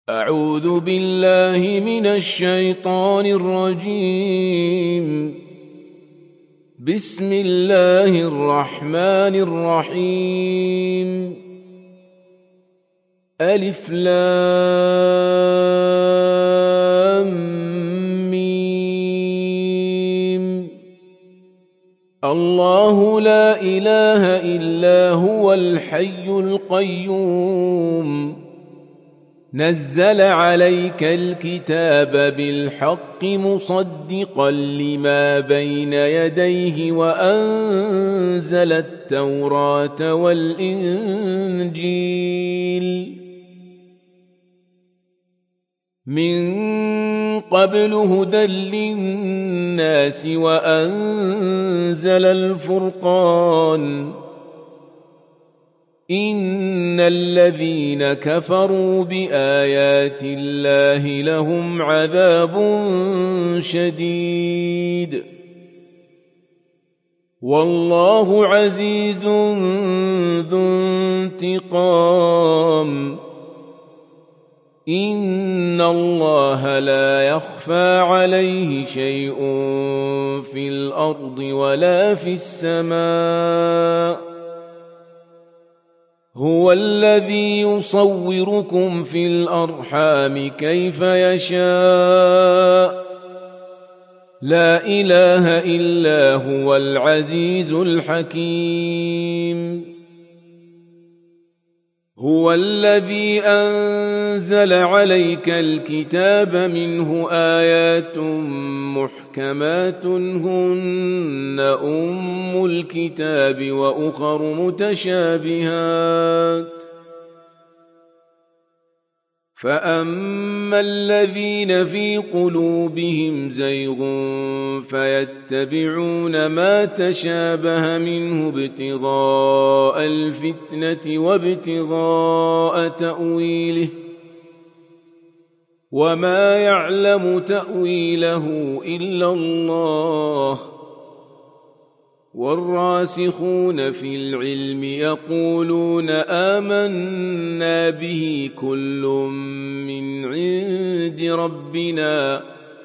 أعوذ بالله من الشيطان الرجيم. بسم الله الرحمن الرحيم. ألف لام ميم. الله لا إله إلا هو الحي القيوم. نزل عليك الكتاب بالحق مصدقا لما بين يديه وأنزل التوراة والإنجيل من قبل هدى للناس وأنزل الفرقان. إن الذين كفروا بآيات الله لهم عذاب شديد والله عزيز ذو انتقام. إن الله لا يخفى عليه شيء في الأرض ولا في السماء. هو الذي يصوركم في الأرحام كيف يشاء. لا إله إلا هو العزيز الحكيم. هو الذي أنزل عليك الكتاب منه آيات محكمات هن أم الكتاب وأخر متشابهات. فأما الذين في قلوبهم زيغ فيتبعون ما تشابه منه ابتغاء الفتنة وابتغاء تأويله وما يعلم تأويله إلا الله. والراسخون في العلم يقولون آمنا به كل من عند ربنا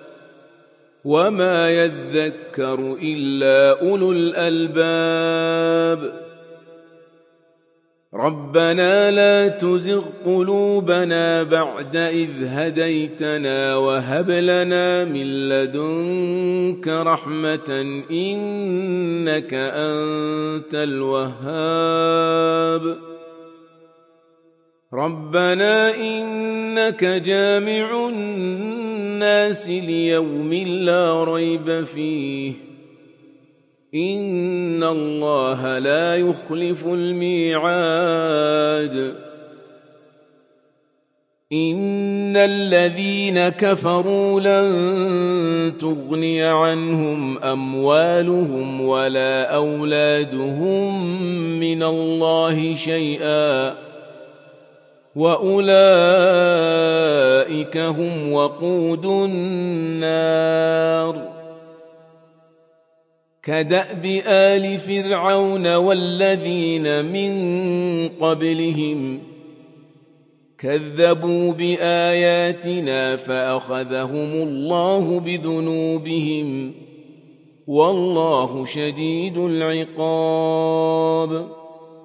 وما يذكر إلا أولو الألباب. ربنا لا تزغ قلوبنا بعد إذ هديتنا وهب لنا من لدنك رحمة إنك أنت الوهاب. ربنا إنك جامع الناس ليوم لا ريب فيه إن الله لا يخلف الميعاد. إن الذين كفروا لن تغني عنهم أموالهم ولا أولادهم من الله شيئا وأولئك هم وقود النار. كدأب آل فرعون والذين من قبلهم كذبوا بآياتنا فأخذهم الله بذنوبهم والله شديد العقاب.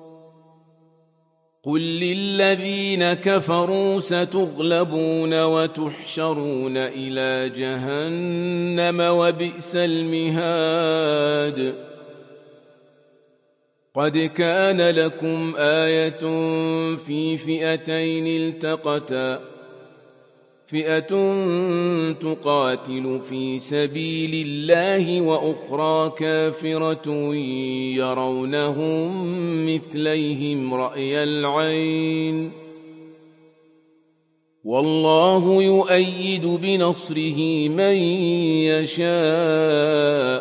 قل للذين كفروا ستغلبون وتحشرون إلى جهنم وبئس المهاد. قد كان لكم آية في فئتين التقتا فئة تقاتل في سبيل الله وأخرى كافرة يرونهم مثليهم رأي العين والله يؤيد بنصره من يشاء.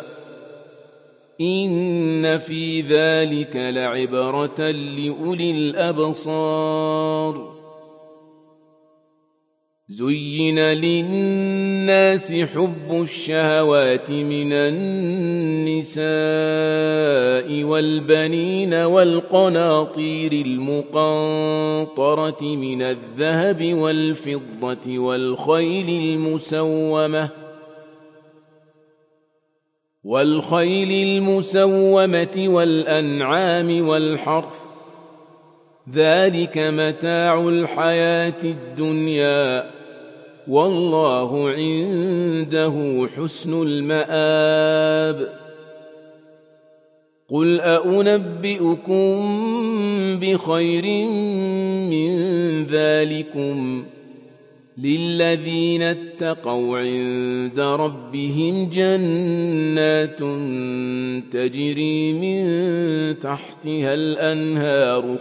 إن في ذلك لعبرة لأولي الأبصار. زين للناس حب الشهوات من النساء والبنين والقناطير المقنطرة من الذهب والفضة والخيل المسومة والأنعام والحرث، ذلك متاع الحياة الدنيا، والله عنده حسن المآب. قل أنبئكم بخير من ذلكم للذين اتقوا عند ربهم جنات تجري من تحتها الأنهار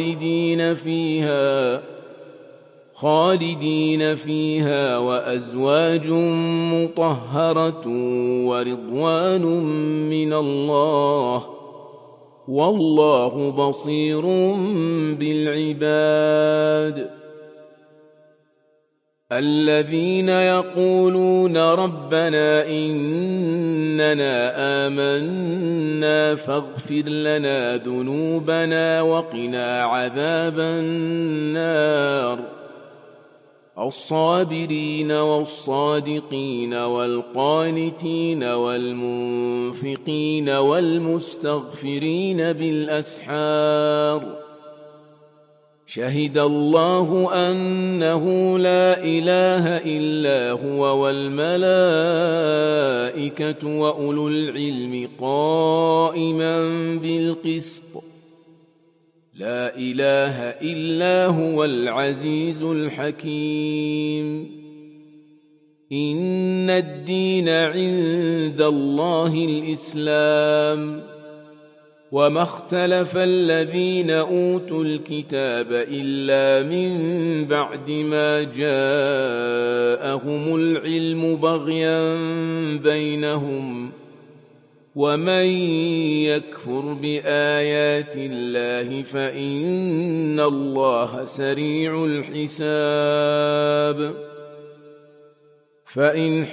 خالدين فيها وأزواج مطهرة ورضوان من الله، والله بصير بالعباد. الذين يقولون ربنا إننا آمنا فاغفر لنا ذنوبنا وقنا عذاب النار، الصابرين والصادقين والقانتين والمنفقين والمستغفرين بالأسحار، شهد الله أنه لا إله إلا هو والملائكة وأولو العلم قائما بالقسط، لا إله إلا هو العزيز الحكيم. إن الدين عند الله الإسلام، وما اختلف الذين أوتوا الكتاب إلا من بعد ما جاءهم العلم بغيا بينهم، ومن يكفر بآيات الله فإن الله سريع الحساب. فإن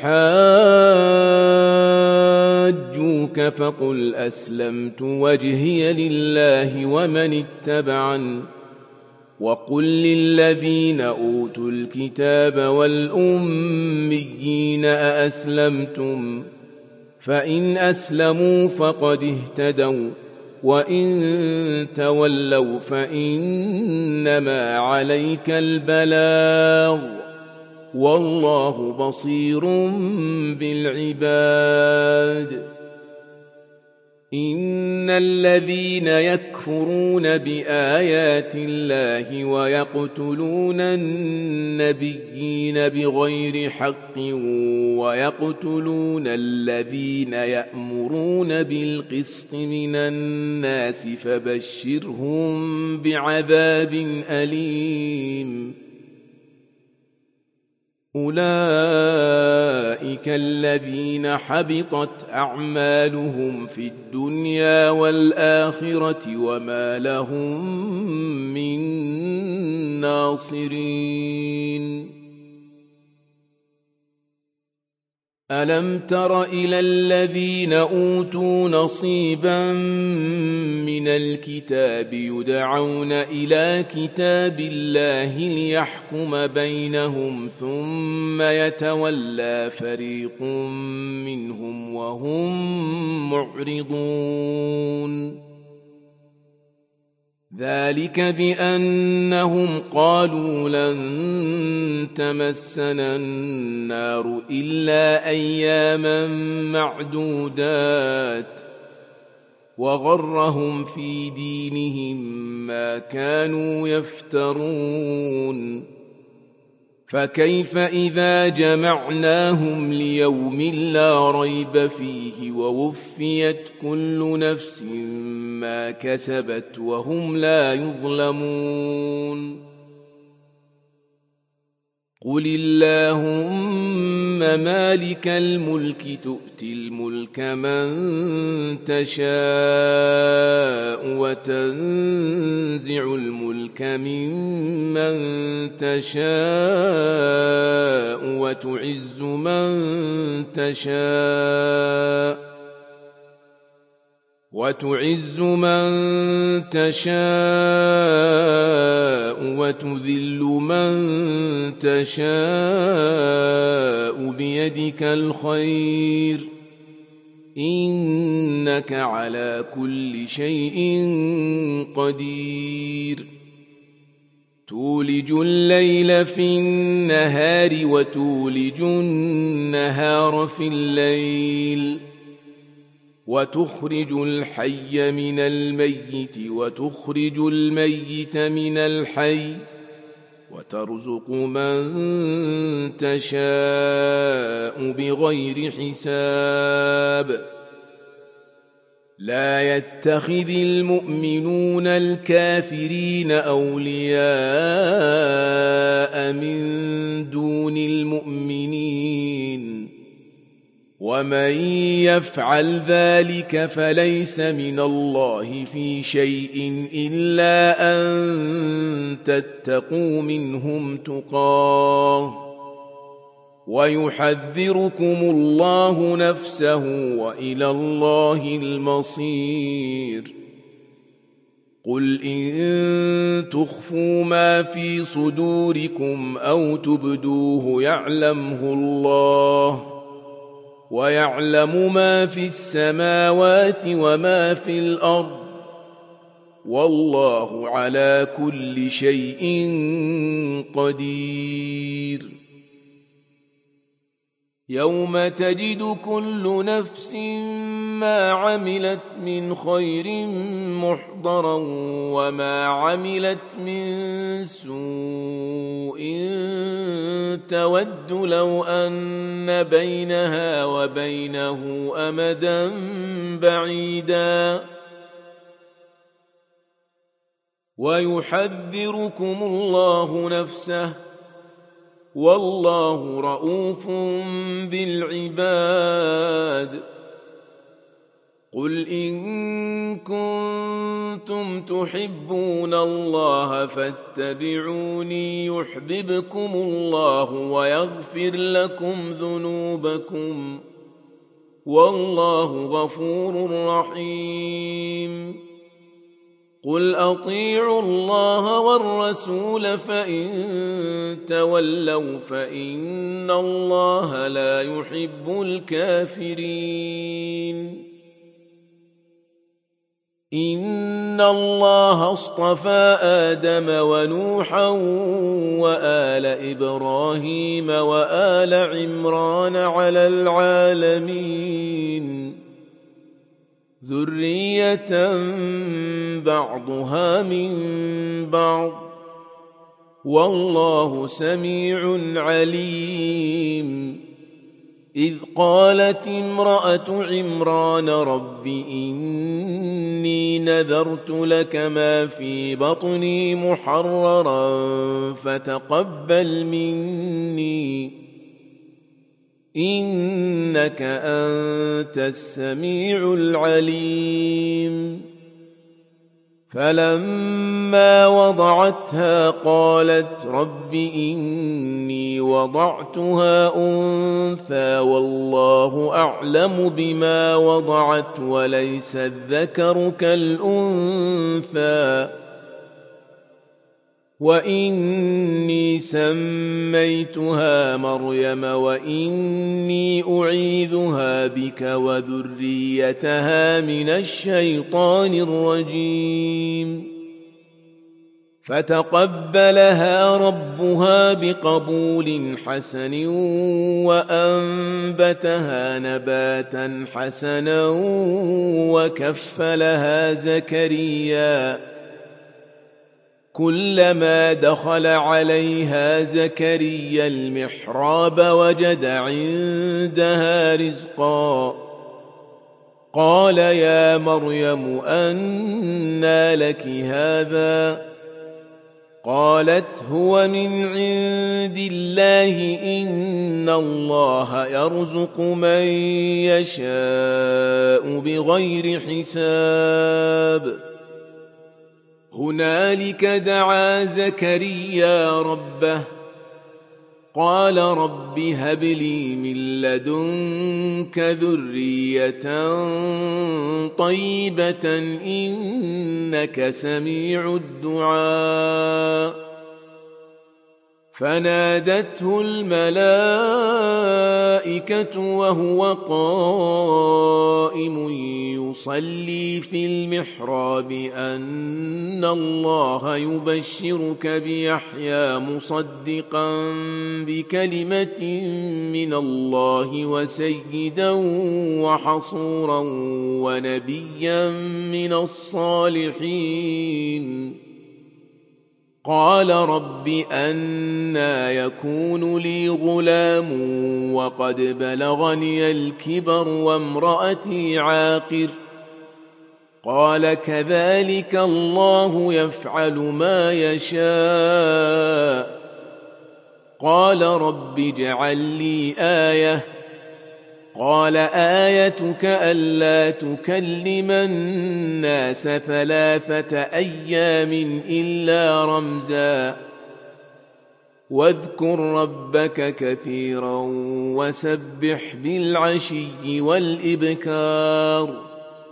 حاجوك فقل أسلمت وجهي لله ومن اتبعن، وقل للذين أوتوا الكتاب والأميين أأسلمتم؟ فإن أسلموا فقد اهتدوا، وإن تولوا فإنما عليك البلاغ، والله بصير بالعباد. إن الذين يكفرون بآيات الله ويقتلون النبيين بغير حق ويقتلون الذين يأمرون بالقسط من الناس فبشرهم بعذاب أليم. أولئك الذين حبطت أعمالهم في الدنيا والآخرة وما لهم من ناصرين. ألم تر إلى الذين أوتوا نصيبا من الكتاب يدعون إلى كتاب الله ليحكم بينهم ثم يتولى فريق منهم وهم معرضون؟ ذلك بأنهم قالوا لن تمسنا النار إلا أياما معدودات، وغرهم في دينهم ما كانوا يفترون. فكيف إذا جمعناهم ليوم لا ريب فيه ووفيت كل نفس ما كسبت وهم لا يظلمون؟ قل اللهم مالك الملك تؤتي الملك من تشاء وتنزع الملك ممن تشاء وتعز من تشاء وتذل من تشاء بيدك الخير إنك على كل شيء قدير تولج الليل في النهار وتولج النهار في الليل وتخرج الحي من الميت وتخرج الميت من الحي وترزق من تشاء بغير حساب لا يتخذ المؤمنون الكافرين أولياء من دون المؤمنين ومن يفعل ذلك فليس من الله في شيء إلا أن تتقوا منهم تقاه ويحذركم الله نفسه وإلى الله المصير قل إن تخفوا ما في صدوركم أو تبدوه يعلمه الله ويعلم ما في السماوات وما في الأرض والله على كل شيء قدير يوم تجد كل نفس ما عملت من خير محضرا وما عملت من سوء تود لو أن بينها وبينه أمدا بعيدا ويحذركم الله نفسه والله رؤوف بالعباد قل إن كنتم تحبون الله فاتبعوني يحببكم الله ويغفر لكم ذنوبكم والله غفور رحيم قل أطيعوا الله والرسول فإن تولوا فإن الله لا يحب الكافرين إن الله اصطفى آدم ونوحا وآل إبراهيم وآل عمران على العالمين ذرية بعضها من بعض والله سميع عليم إذ قالت امرأة عمران رب إني نذرت لك ما في بطني محررا فتقبل مني إنك أنت السميع العليم فلما وضعتها قالت رب إني وضعتها أنثى والله أعلم بما وضعت وليس الذكر كالأنثى وإني سميتها مريم وإني أعيذها بك وذريتها من الشيطان الرجيم فتقبلها ربها بقبول حسن وأنبتها نباتا حسنا وكفلها زكريا كلما دخل عليها زكريا المحراب وجد عندها رزقا قال يا مريم أنى لك هذا قالت هو من عند الله إن الله يرزق من يشاء بغير حساب. هنالك دعا زكريا ربه قال رب هب لي من لدنك ذرية طيبة إنك سميع الدعاء. فنادته الملائكة وهو قائم يصلي في المحراب أن الله يبشرك بيحيى مصدقا بكلمة من الله وسيدا وحصورا ونبيا من الصالحين. قال رب أنى يكون لي غلام وقد بلغني الكبر وامرأتي عاقر. قال كذلك الله يفعل ما يشاء. قال رب اجعل لي آية. قال آيتك ألا تكلم الناس 3 أيام إلا رمزا واذكر ربك كثيرا وسبح بالعشي والإبكار.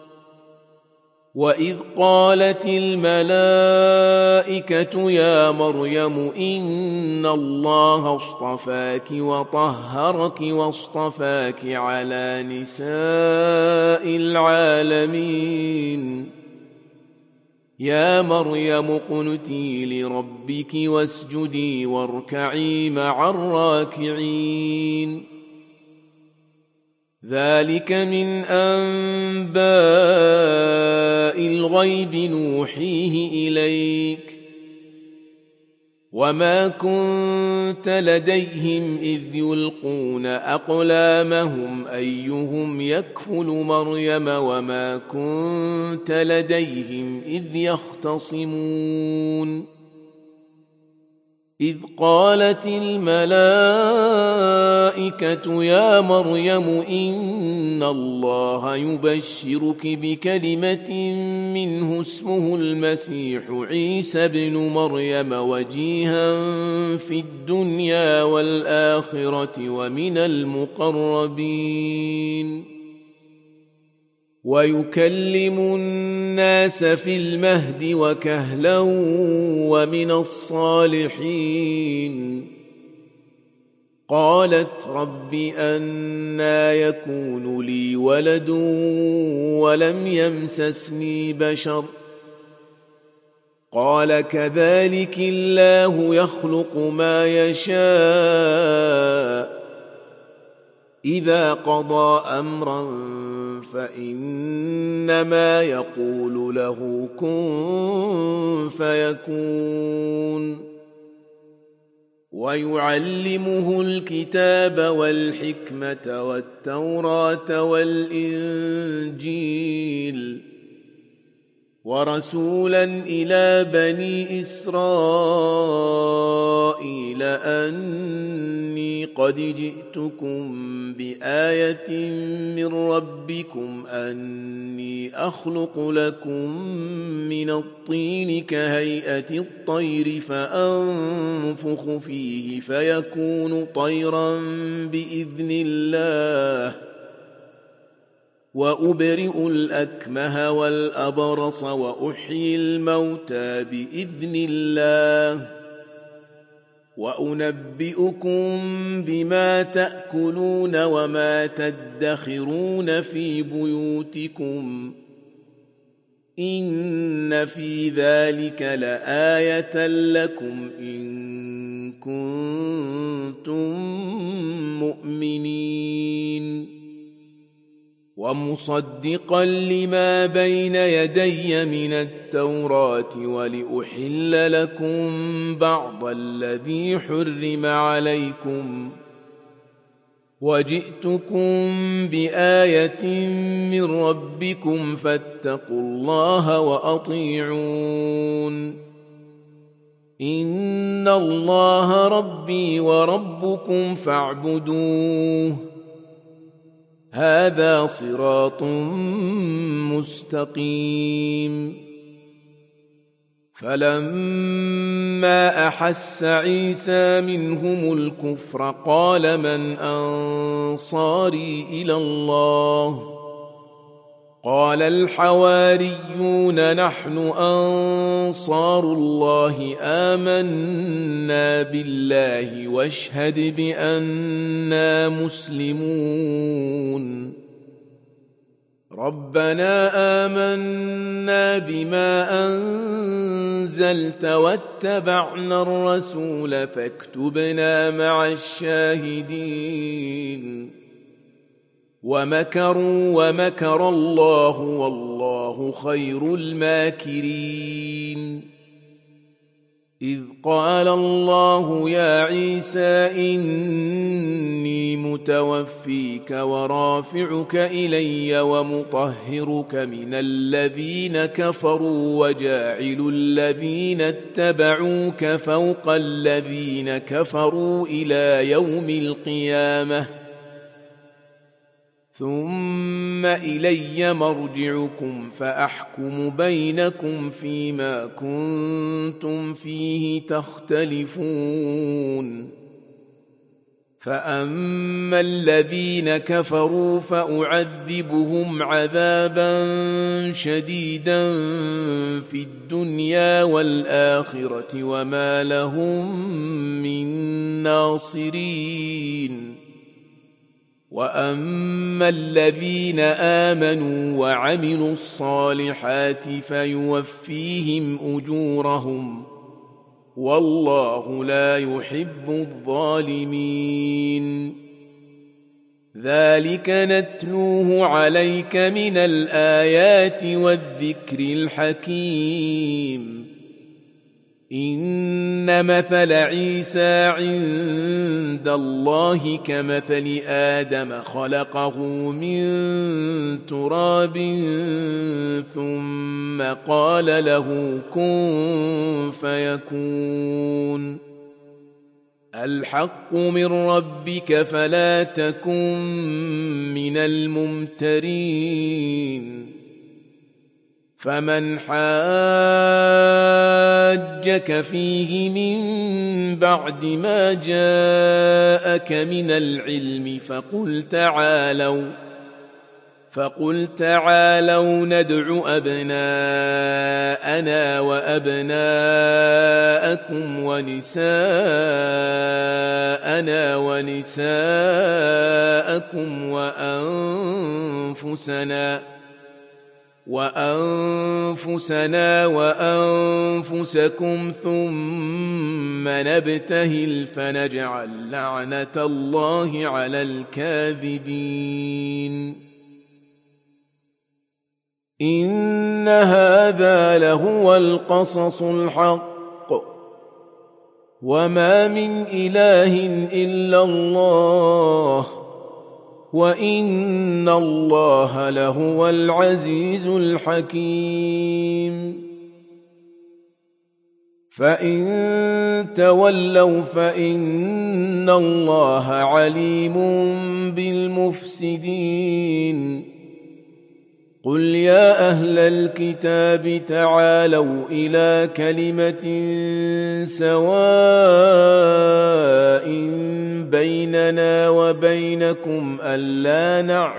وإذ قالت الملائكة يا مريم إن الله اصطفاك وطهرك واصطفاك على نساء العالمين. يا مريم اقنتي لربك واسجدي واركعي مع الراكعين. ذلك من أنباء الغيب نوحيه إليك وما كنت لديهم إذ يلقون أقلامهم أيهم يكفل مريم وما كنت لديهم إذ يختصمون. إذ قالت الملائكة يا مريم إن الله يبشرك بكلمة منه اسمه المسيح عيسى ابن مريم وجيها في الدنيا والآخرة ومن المقربين ويكلم الناس في المهد وكهلا ومن الصالحين. قالت رب أنى يكون لي ولد ولم يمسسني بشر. قال كذلك الله يخلق ما يشاء إذا قضى أمرا فإنما يقول له كن فيكون. ويعلمه الكتاب والحكمة والتوراة والإنجيل ورسولا إلى بني إسرائيل أني قد جئتكم بآية من ربكم أني أخلق لكم من الطين كهيئة الطير فأنفخ فيه فيكون طيرا بإذن الله وأبرئ الأكمه والأبرص وأحيي الموتى بإذن الله وأنبئكم بما تأكلون وما تدخرون في بيوتكم إن في ذلك لآية لكم إن كنتم مؤمنين. ومصدقا لما بين يدي من التوراة ولأحل لكم بعض الذي حرم عليكم وجئتكم بآية من ربكم فاتقوا الله وأطيعون. إن الله ربي وربكم فاعبدوه هذا صراط مستقيم فلما أحس عيسى منهم الكفر قال من أنصاري إلى الله قال الحواريون نحن أنصار الله آمنا بالله واشهد بأننا مسلمون ربنا آمنا بما أنزلت واتبعنا الرسول فاكتبنا مع الشاهدين ومكروا ومكر الله والله خير الماكرين إذ قال الله يا عيسى إني متوفيك ورافعك إلي ومطهرك من الذين كفروا وجاعل الذين اتبعوك فوق الذين كفروا إلى يوم القيامة ثم إلي مرجعكم فأحكم بينكم فيما كنتم فيه تختلفون فأما الذين كفروا فأعذبهم عذابا شديدا في الدنيا والآخرة وما لهم من ناصرين وأما الذين آمنوا وعملوا الصالحات فيوفيهم أجورهم والله لا يحب الظالمين ذلك نتلوه عليك من الآيات والذكر الحكيم إن مثل عيسى عند الله كمثل آدم خلقه من تراب ثم قال له كن فيكون الحق من ربك فلا تكن من الممترين فمن حاجك فيه من بعد ما جاءك من العلم فقل تعالوا ندع أبناءنا وأبناءكم ونساءنا ونساءكم وأنفسنا وأنفسكم ثم نبتهل فنجعل لعنة الله على الكاذبين إن هذا لهو القصص الحق وما من إله إلا الله وإن الله لهو العزيز الحكيم فإن تولوا فإن الله عليم بالمفسدين قل يا أهل الكتاب تعالوا إلى كلمة سواء بيننا وبينكم ألا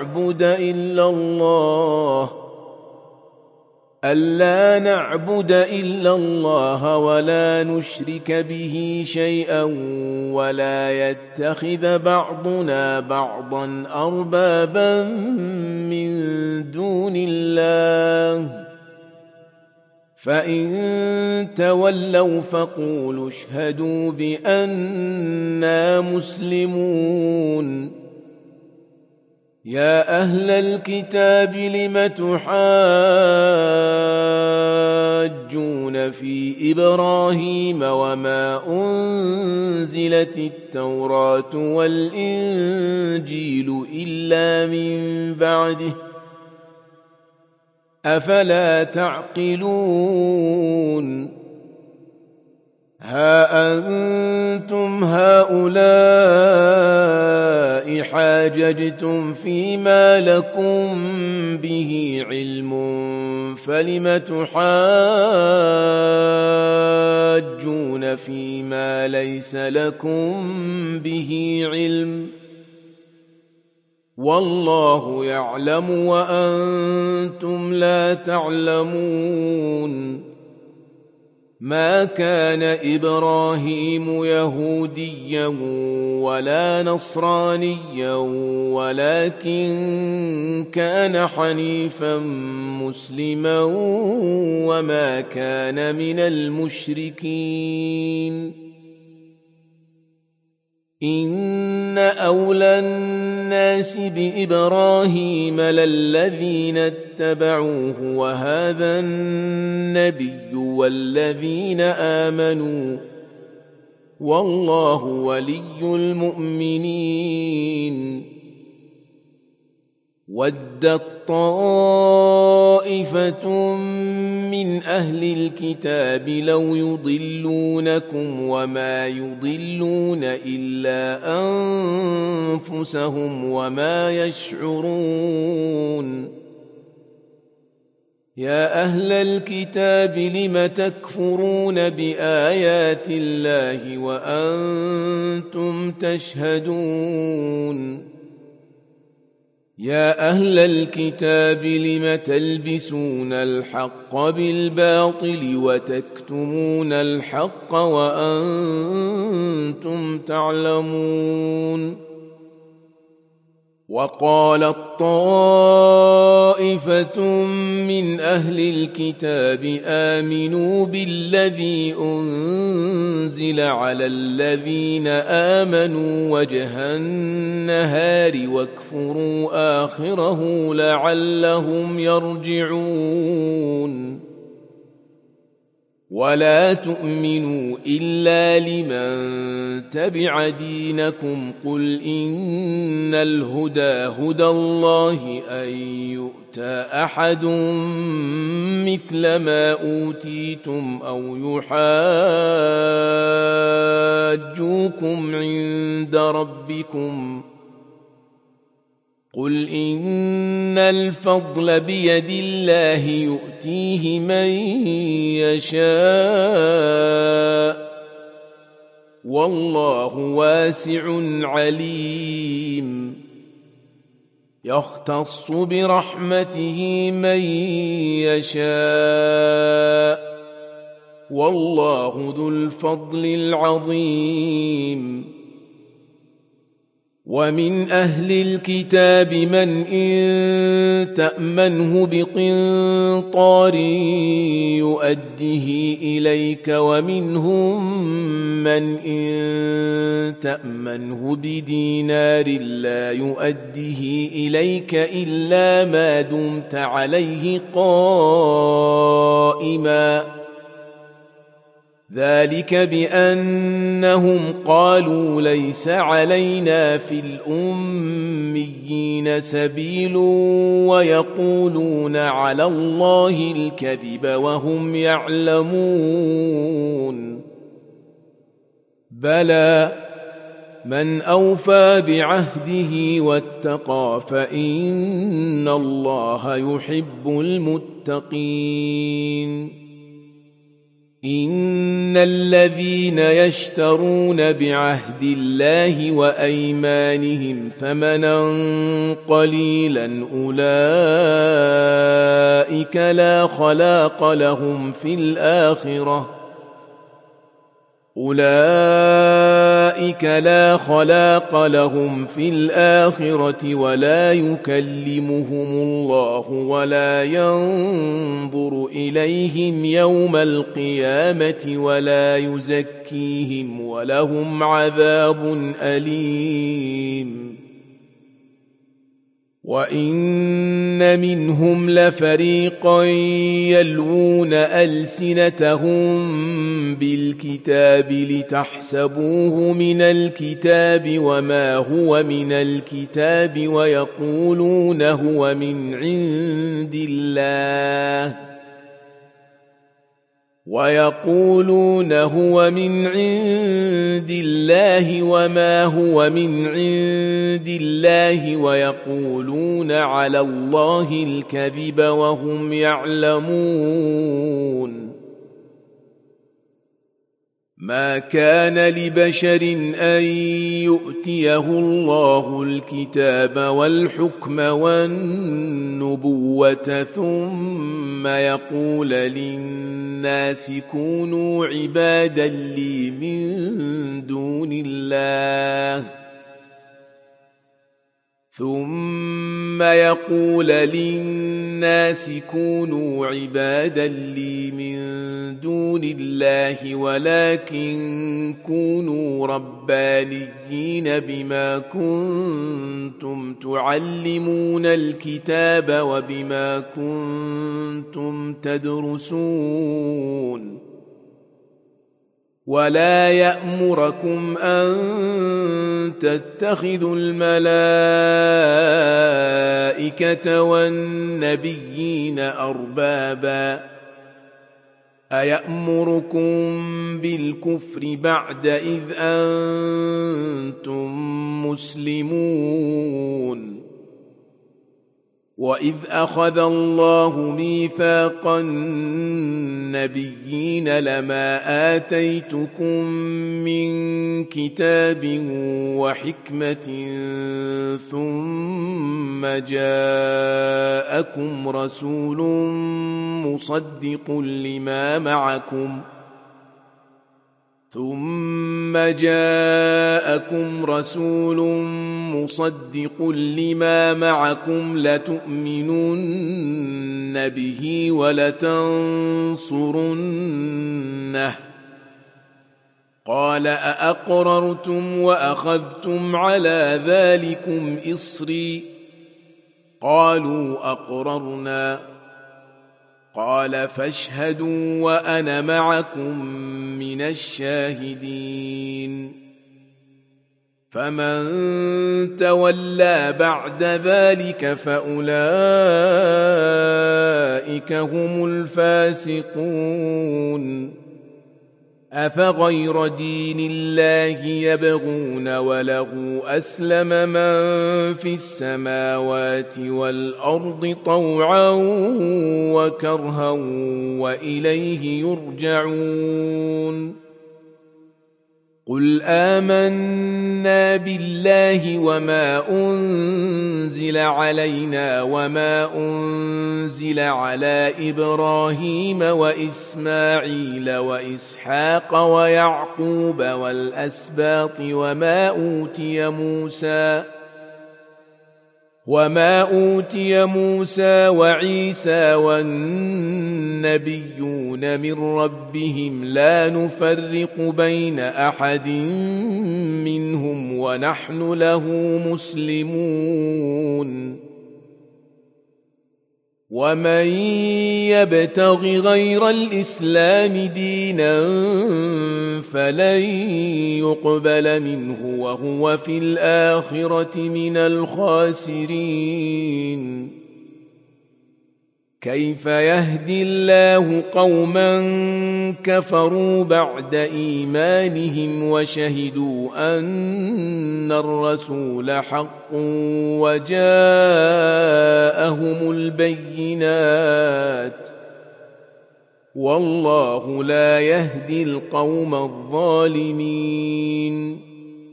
نعبد إلا الله ولا نشرك به شيئا ولا يتخذ بعضنا بعضا أربابا من دون الله فإن تولوا فقولوا اشهدوا بأننا مسلمون يا أهل الكتاب لم تحاجون في إبراهيم وما أنزلت التوراة والإنجيل إلا من بعده أفلا تعقلون ها أنتم هؤلاء حاججتم فيما لكم به علم فلم تحاجون فيما ليس لكم به علم والله يعلم وأنتم لا تعلمون ما كان إبراهيم يهوديا ولا نصرانيا ولكن كان حنيفا مسلما وما كان من المشركين إن أولى الناس بإبراهيم للذين اتبعوه وهذا النبي والذين آمنوا والله ولي المؤمنين ودت طائفة من أهل الكتاب لو يضلونكم وما يضلون إلا أنفسهم وما يشعرون يا أهل الكتاب لم تكفرون بآيات الله وأنتم تشهدون يا أهل الكتاب لم تلبسون الحق بالباطل وتكتمون الحق وأنتم تعلمون وقالت طائفة من أهل الكتاب آمنوا بالذي أنزل على الذين آمنوا وجه النهار واكفروا آخره لعلهم يرجعون ولا تؤمنوا إلا لمن تبع دينكم قل إن الهدى هدى الله أن يؤتى أحد مثل ما أوتيتم أو يحاجوكم عند ربكم قل إن الفضل بيد الله يؤتيه من يشاء والله واسع عليم يختص برحمته من يشاء والله ذو الفضل العظيم ومن أهل الكتاب من إن تأمنه بقنطار يؤديه إليك ومنهم من إن تأمنه بدينار لا يؤديه إليك إلا ما دمت عليه قائما ذلك بأنهم قالوا ليس علينا في الأميين سبيل ويقولون على الله الكذب وهم يعلمون بلى من أوفى بعهده واتقى فإن الله يحب المتقين إن الذين يشترون بعهد الله وأيمانهم ثمنا قليلا أولئك لا خلاق لهم في الآخرة ولا يكلمهم الله ولا ينظر إليهم يوم القيامة ولا يزكيهم ولهم عذاب أليم وإن منهم لفريقا يلوون ألسنتهم بالكتاب لتحسبوه من الكتاب وما هو من الكتاب ويقولون هو من عند الله ويقولون هو من عند الله وما هو من عند الله ويقولون على الله الكذب وهم يعلمون. ما كان لبشر أن يؤتيه الله الكتاب والحكم والنبوة ثم يقول للناس كونوا عبادا لي من دون الله ولكن كونوا ربانيين بما كنتم تعلمون الكتاب وبما كنتم تدرسون. ولا يأمركم أن تتخذوا الملائكة والنبيين أربابا أيأمركم بالكفر بعد إذ أنتم مسلمون. وإذ أخذ الله ميثاق النبيين لما آتيتكم من كتاب وحكمة ثم جاءكم رسول مصدق لما معكم لتؤمنن به ولتنصرنه. قال أأقررتم وأخذتم على ذلكم إصري؟ قالوا أقررنا. قال فاشهدوا وأنا معكم من الشاهدين. فمن تولى بعد ذلك فأولئك هم الفاسقون. أفغير دين الله يبغون وله أسلم من في السماوات والأرض طوعا وكرها وإليه يرجعون. قل آمنا بالله وما أنزل علينا وما أنزل على إبراهيم وإسماعيل وإسحاق ويعقوب والأسباط وما أوتي موسى وعيسى والنبيون من ربهم لا نفرق بين أحد منهم ونحن له مسلمون. ومن يبتغ غير الإسلام دينا فلن يقبل منه وهو في الآخرة من الخاسرين. كيف يهدي الله قوما كفروا بعد إيمانهم وشهدوا أن الرسول حق وجاءهم البينات والله لا يهدي القوم الظالمين.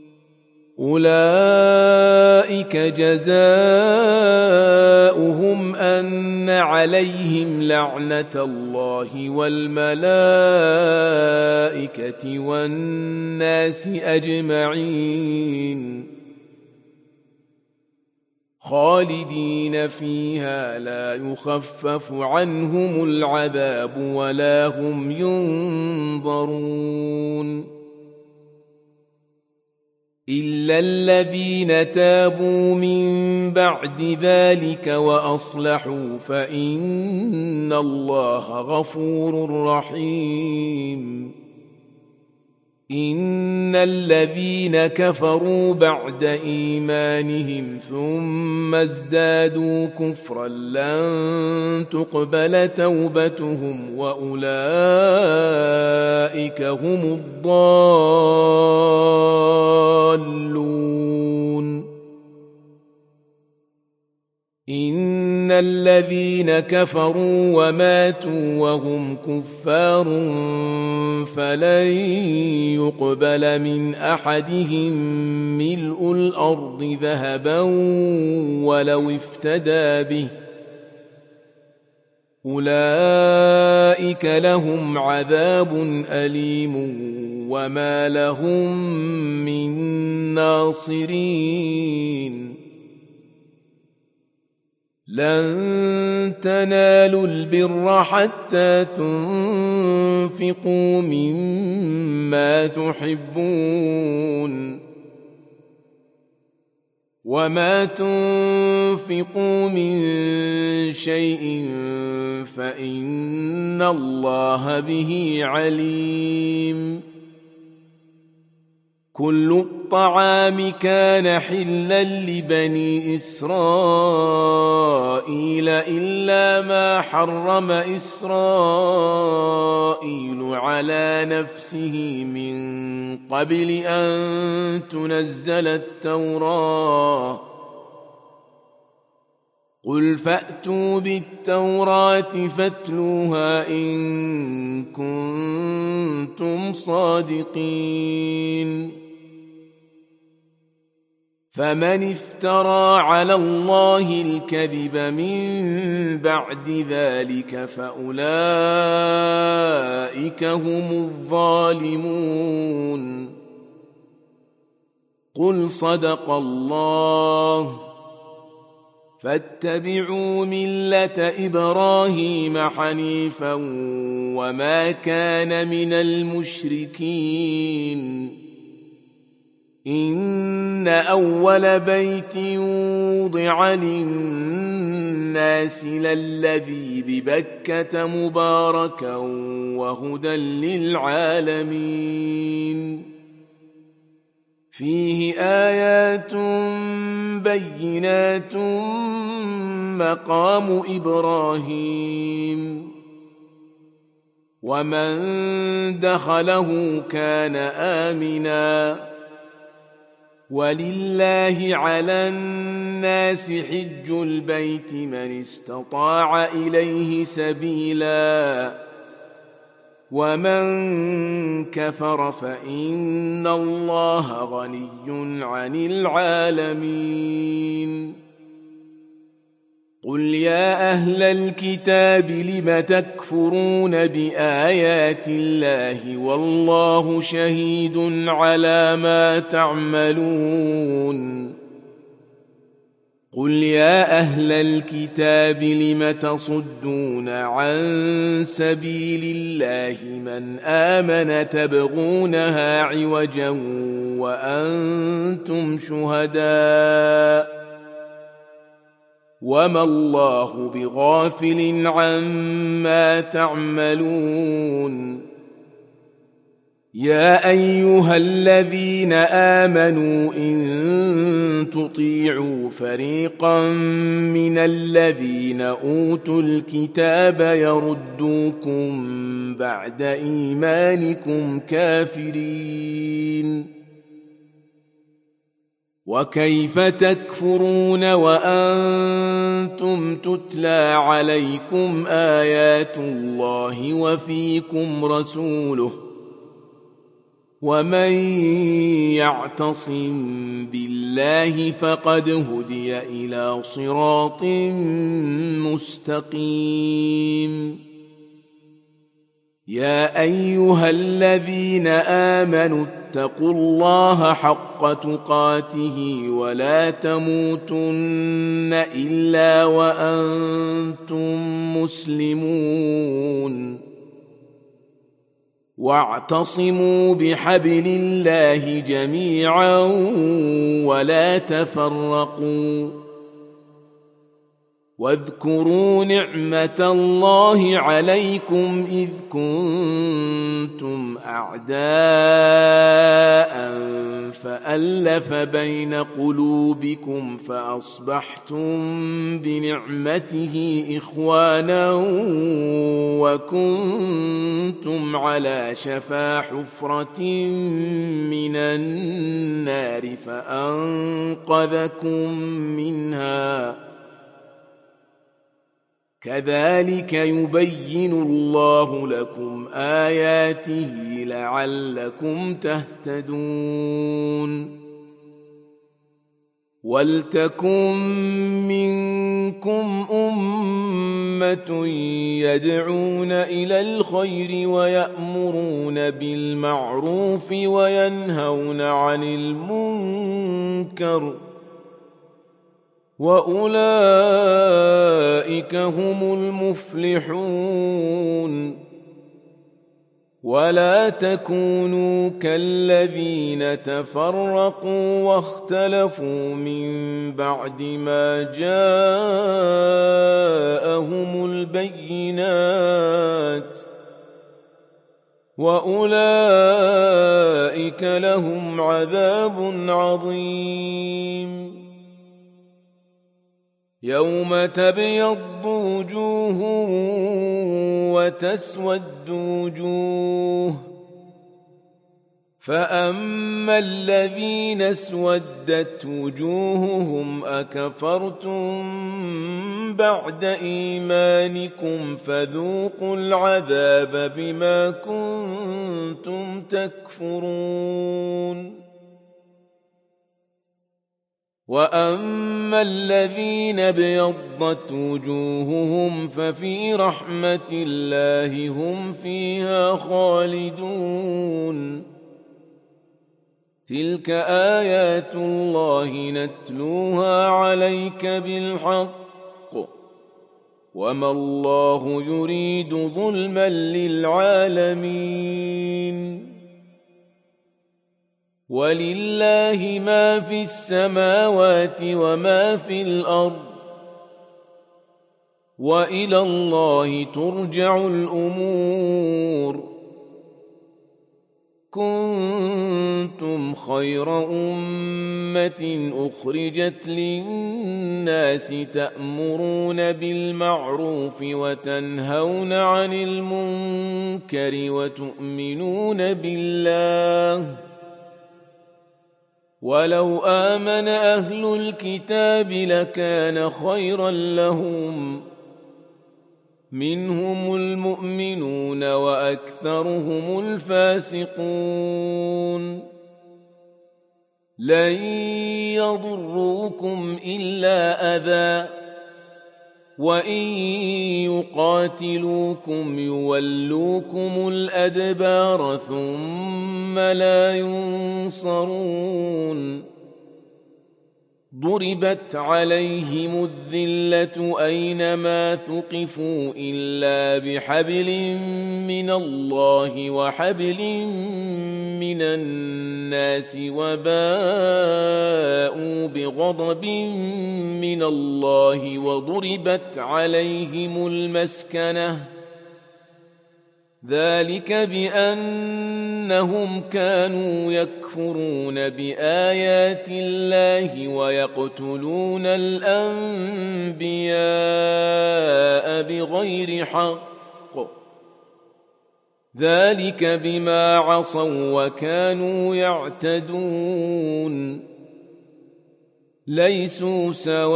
أولئك جزاؤهم أن عليهم لعنة الله والملائكة والناس أجمعين خالدين فيها لا يخفف عنهم العذاب ولا هم ينظرون. إلا الذين تابوا من بعد ذلك وأصلحوا فإن الله غفور رحيم. إن الذين كفروا بعد إيمانهم ثم ازدادوا كفرا لن تقبل توبتهم وأولئك هم الضالون. إن الذين كفروا وماتوا وهم كفار فلن يقبل من أحدهم ملء الأرض ذهبا ولو افتدى به أولئك لهم عذاب أليم وما لهم من ناصرين. لن تنالوا البر حتى تنفقوا مما تحبون وما تنفقوا من شيء فإن الله به عليم. كل الطعام كان حلا لبني إسرائيل إلا ما حرم إسرائيل على نفسه من قبل أن تنزل التوراة. قل فأتوا بالتوراة فاتلوها إن كنتم صادقين. فمن افترى على الله الكذب من بعد ذلك فأولئك هم الظالمون. قل صدق الله فاتبعوا ملة إبراهيم حنيفا وما كان من المشركين. إن أول بيت وضع للناس للذي ببكة مباركا وهدى للعالمين. فيه آيات بينات مقام إبراهيم ومن دخله كان آمناً. ولله على الناس حج البيت من استطاع إليه سبيلا ومن كفر فإن الله غني عن العالمين. قل يا أهل الكتاب لم تكفرون بآيات الله والله شهيد على ما تعملون. قل يا أهل الكتاب لم تصدون عن سبيل الله من آمن تبغونها عوجا وأنتم شهداء وما الله بغافل عما تعملون. يا أيها الذين آمنوا إن تطيعوا فريقا من الذين أوتوا الكتاب يردوكم بعد إيمانكم كافرين. وكيف تكفرون وأنتم تتلى عليكم آيات الله وفيكم رسوله ومن يعتصم بالله فقد هدي إلى صراط مستقيم. يا أيها الذين آمنوا اتقوا الله حق تقاته ولا تموتن إلا وأنتم مسلمون. واعتصموا بحبل الله جميعا ولا تفرقوا واذكروا نعمة الله عليكم إذ كنتم أعداء فألف بين قلوبكم فأصبحتم بنعمته إخوانا وكنتم على شفا حفرة من النار فأنقذكم منها كذلك يبين الله لكم آياته لعلكم تهتدون ولتكن منكم أمة يدعون إلى الخير ويأمرون بالمعروف وينهون عن المنكر وأولئك هم المفلحون ولا تكونوا كالذين تفرقوا واختلفوا من بعد ما جاءهم البينات وأولئك لهم عذاب عظيم يوم تبيض وجوه وتسود وجوه فأما الذين اسودت وجوههم أكفرتم بعد إيمانكم فذوقوا العذاب بما كنتم تكفرون وأما الذين ابيضت وجوههم ففي رحمة الله هم فيها خالدون تلك آيات الله نتلوها عليك بالحق وما الله يريد ظلما للعالمين ولله ما في السماوات وما في الأرض وإلى الله ترجع الأمور كنتم خير أمة أخرجت للناس تأمرون بالمعروف وتنهون عن المنكر وتؤمنون بالله ولو آمن أهل الكتاب لكان خيرا لهم منهم المؤمنون وأكثرهم الفاسقون لن يضروكم إلا أذى وإن يقاتلوكم يولوكم الأدبار ثم لا ينصرون ضربت عليهم الذلة أينما ثقفوا إلا بحبل من الله وحبل من الناس وباءوا بغضب من الله وضربت عليهم المسكنة ذلك بأنهم كانوا يكفرون بآيات الله ويقتلون الأنبياء بغير حق ذلك بما عصوا وكانوا يعتدون ليسوا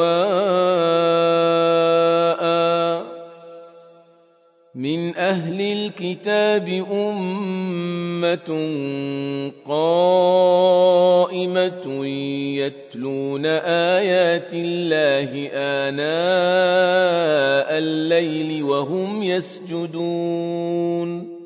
سواء من أهل الكتاب أمة قائمة يتلون آيات الله آناء الليل وهم يسجدون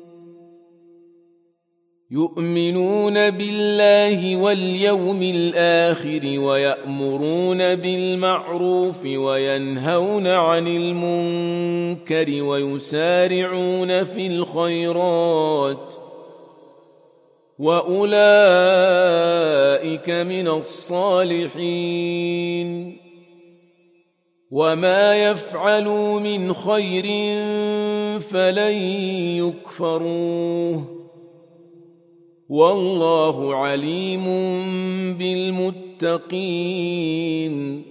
يؤمنون بالله واليوم الآخر ويأمرون بالمعروف وينهون عن المنكر ويسارعون في الخيرات وأولئك من الصالحين وما يفعلوا من خير فلن يكفروه والله عليم بالمتقين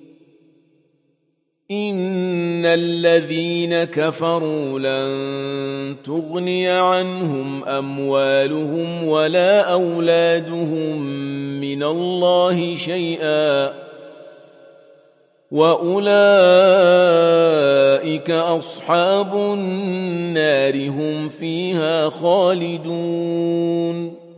إن الذين كفروا لن تغني عنهم أموالهم ولا أولادهم من الله شيئا وأولئك أصحاب النار هم فيها خالدون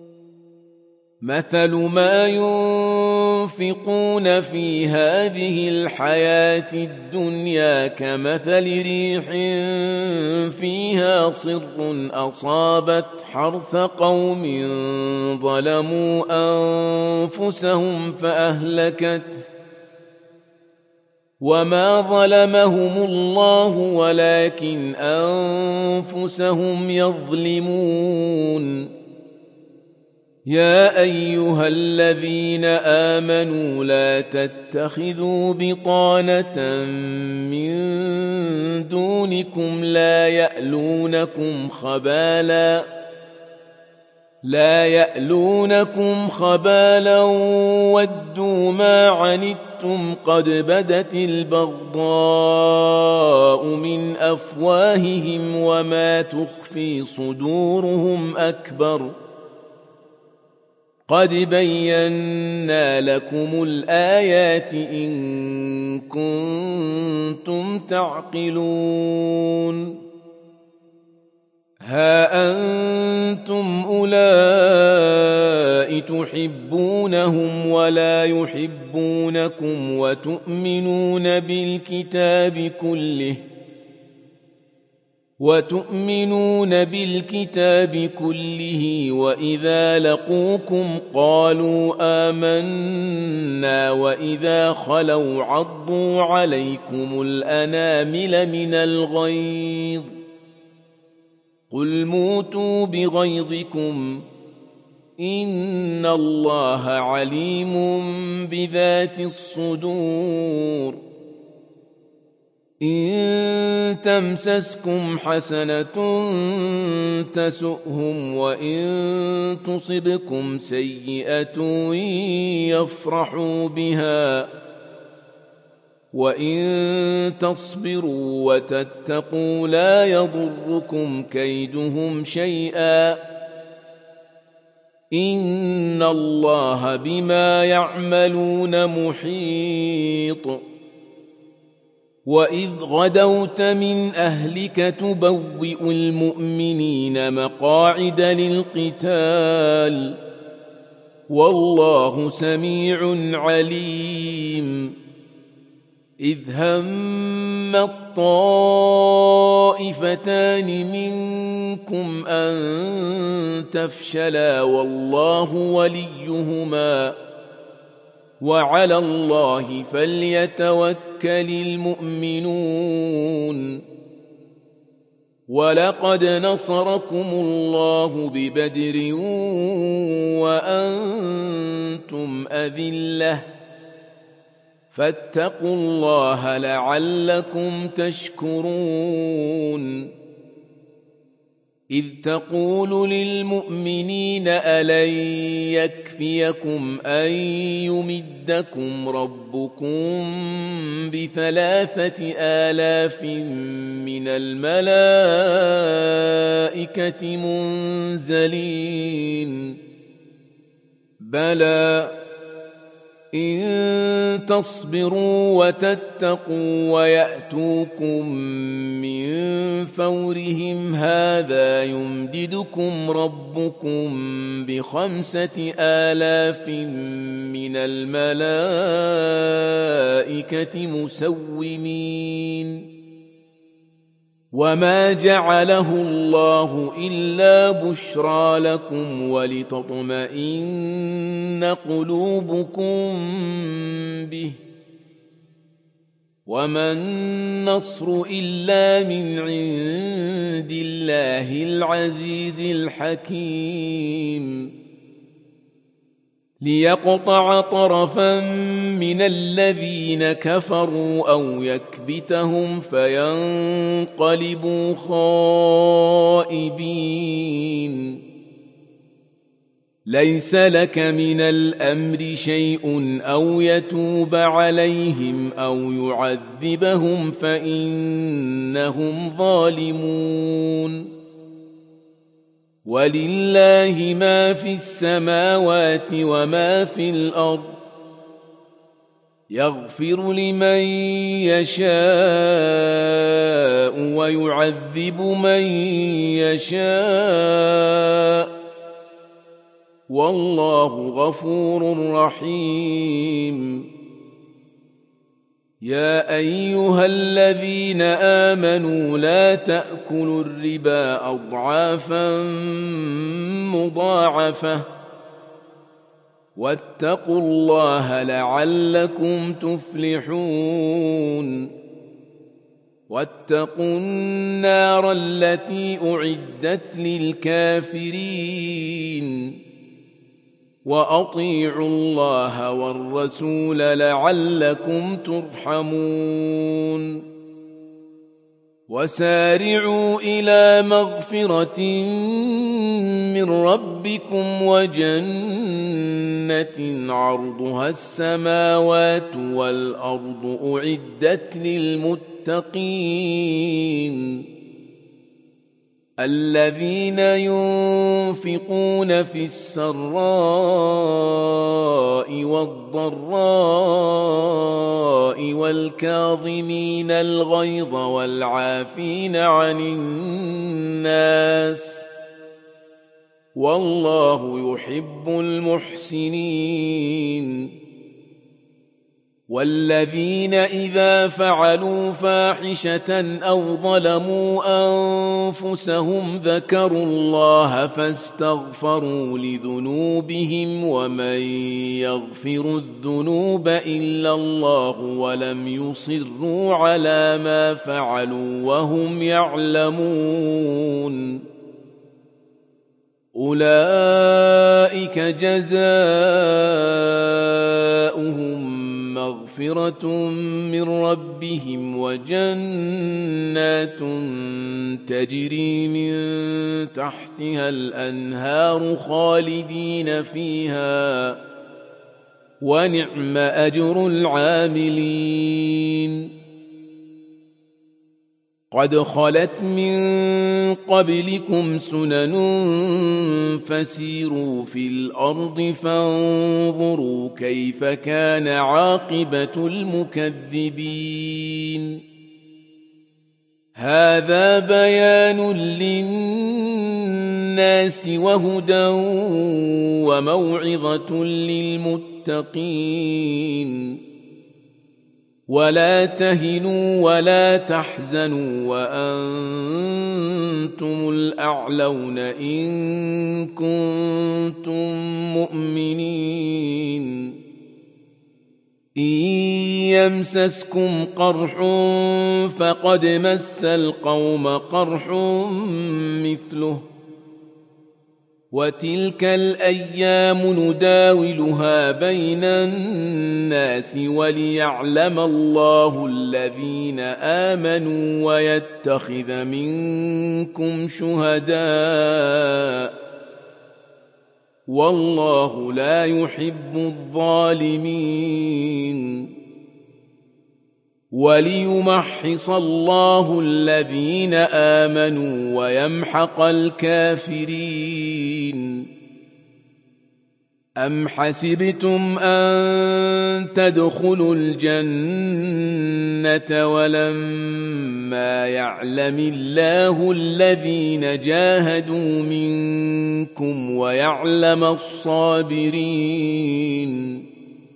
مثل ما ينفقون في هذه الحياة الدنيا كمثل ريح فيها صر أصابت حرث قوم ظلموا أنفسهم فأهلكته وما ظلمهم الله ولكن أنفسهم يظلمون يا أيها الذين آمنوا لا تتخذوا بطانة من دونكم لا يألونكم خبالا ودوا ما عنتم قد بدت البغضاء من أفواههم وما تخفي صدورهم أكبر قد بينا لكم الآيات إن كنتم تعقلون ها أنتم أولئك تحبونهم ولا يحبونكم وتؤمنون بالكتاب كله وإذا لقوكم قالوا آمنا وإذا خلوا عضوا عليكم الأنامل من الغيظ قل موتوا بغيظكم إن الله عليم بذات الصدور إن تمسسكم حسنة تسؤهم وإن تصبكم سيئة يفرحوا بها وإن تصبروا وتتقوا لا يضركم كيدهم شيئا إن الله بما يعملون محيط وإذ غدوت من أهلك تبوئ المؤمنين مقاعد للقتال والله سميع عليم إذ هم الطائفتان منكم أن تفشلا والله وليهما وعلى الله فليتوكل المؤمنون ولقد نصركم الله ببدر وأنتم أذلة فاتقوا الله لعلكم تشكرون إذ تقول للمؤمنين ألن يكفيكم أن يمدكم ربكم ب3,000 من الملائكة منزلين بلى إن تصبروا وتتقوا ويأتوكم من فورهم هذا يمددكم ربكم ب5,000 من الملائكة مسومين وما جعله الله إلا بشرى لكم ولتطمئن قلوبكم به وما النصر إلا من عند الله العزيز الحكيم ليقطع طرفا من الذين كفروا أو يكبتهم فينقلبوا خائبين. ليس لك من الأمر شيء أو يتوب عليهم أو يعذبهم فإنهم ظالمون. ولله ما في السماوات وما في الأرض يغفر لمن يشاء ويعذب من يشاء والله غفور رحيم. يا أيها الذين آمنوا لا تأكلوا الربا أضعافا مضاعفة واتقوا الله لعلكم تفلحون. واتقوا النار التي أعدت للكافرين وأطيعوا الله والرسول لعلكم ترحمون. وسارعوا إلى مغفرة من ربكم وجنة عرضها السماوات والأرض أعدت للمتقين الذين ينفقون في السراء والضراء والكاظمين الغيظ والعافين عن الناس والله يحب المحسنين. والذين إذا فعلوا فاحشة أو ظلموا أنفسهم ذكروا الله فاستغفروا لذنوبهم ومن يغفر الذنوب إلا الله ولم يصروا على ما فعلوا وهم يعلمون أولئك جزاؤهم مغفرة من ربهم وجنات تجري من تحتها الأنهار خالدين فيها ونعم أجر العاملين. قد خلت من قبلكم سنن فسيروا في الأرض فانظروا كيف كان عاقبة المكذبين. هذا بيان للناس وهدى وموعظة للمتقين. ولا تهنوا ولا تحزنوا وأنتم الأعلون إن كنتم مؤمنين. إن يمسسكم قرح فقد مس القوم قرح مثله وتلك الأيام نداولها بين الناس وليعلم الله الذين آمنوا ويتخذ منكم شهداء والله لا يحب الظالمين. وليمحص الله الذين آمنوا ويمحق الكافرين. أم حسبتم أن تدخلوا الجنة ولما يعلم الله الذين جاهدوا منكم ويعلم الصابرين.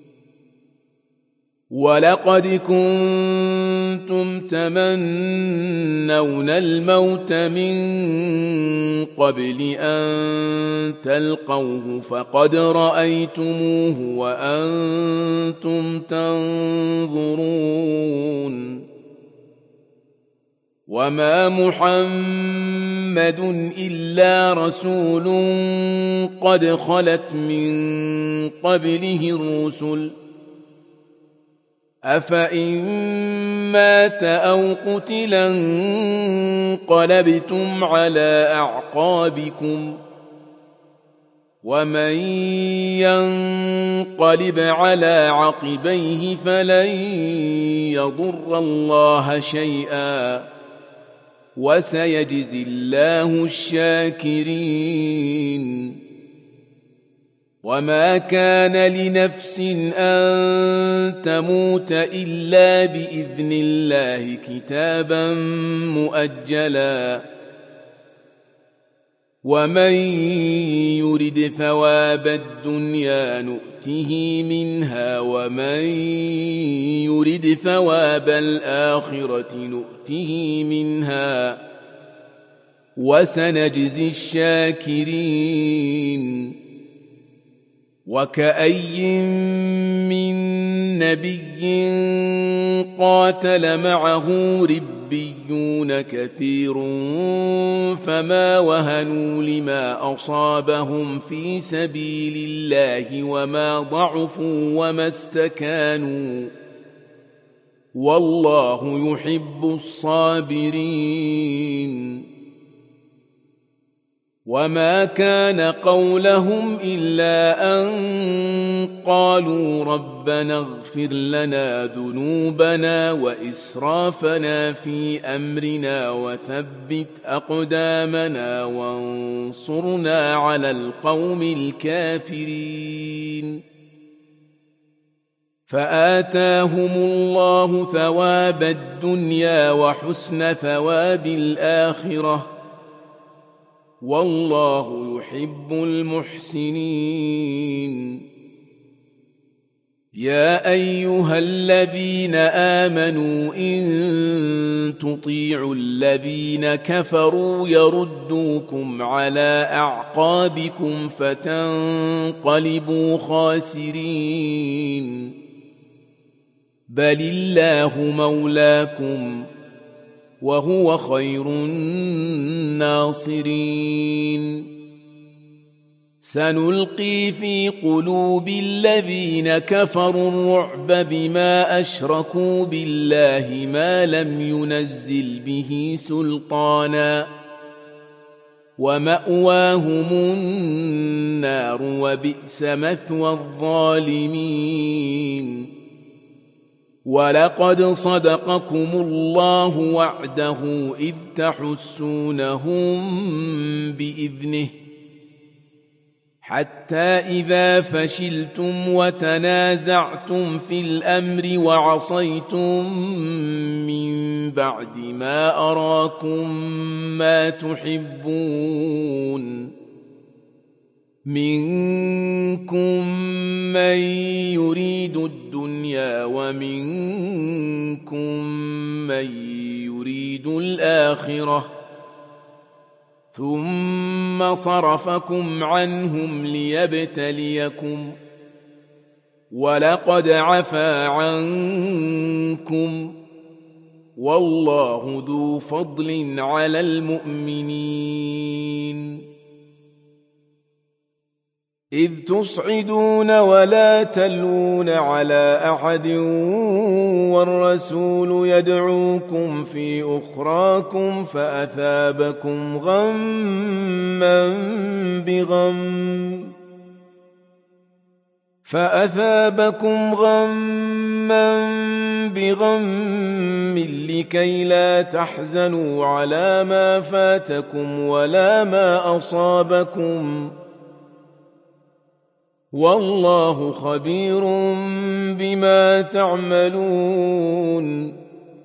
ولقد كنتم تمنون الموت من قبل أن تلقوه فقد رأيتموه وأنتم تنظرون. وما محمد إلا رسول قد خلت من قبله الرسل أفإن مات أو قتلا انقلبتم على أعقابكم ومن ينقلب على عقبيه فلن يضر الله شيئا وسيجزي الله الشاكرين وما كان لنفس أن تموت إلا بإذن الله كتابا مؤجلا ومن يرد ثواب الدنيا نؤته منها ومن يرد ثواب الآخرة نؤته منها وسنجزي الشاكرين وكأي من نبي قاتل معه ربيون كثير فما وهنوا لما أصابهم في سبيل الله وما ضعفوا وما استكانوا والله يحب الصابرين وما كان قولهم إلا أن قالوا ربنا اغفر لنا ذنوبنا وإسرافنا في أمرنا وثبت أقدامنا وانصرنا على القوم الكافرين فآتاهم الله ثواب الدنيا وحسن ثواب الآخرة والله يحب المحسنين يا أيها الذين آمنوا إن تطيعوا الذين كفروا يردوكم على أعقابكم فتنقلبوا خاسرين بل الله مولاكم وهو خير الناصرين سنلقي في قلوب الذين كفروا الرعب بما أشركوا بالله ما لم ينزل به سلطانا ومأواهم النار وبئس مثوى الظالمين ولقد صدقكم الله وعده إذ تحسونهم بإذنه حتى إذا فشلتم وتنازعتم في الأمر وعصيتم من بعد ما أراكم ما تحبون منكم من يريد الدنيا ومنكم من يريد الآخرة ثم صرفكم عنهم ليبتليكم ولقد عفا عنكم والله ذو فضل على المؤمنين إذ تصعدون ولا تلون على أحد والرسول يدعوكم في أخراكم فأثابكم غما بغم لكي لا تحزنوا على ما فاتكم ولا ما أصابكم والله خبير بما تعملون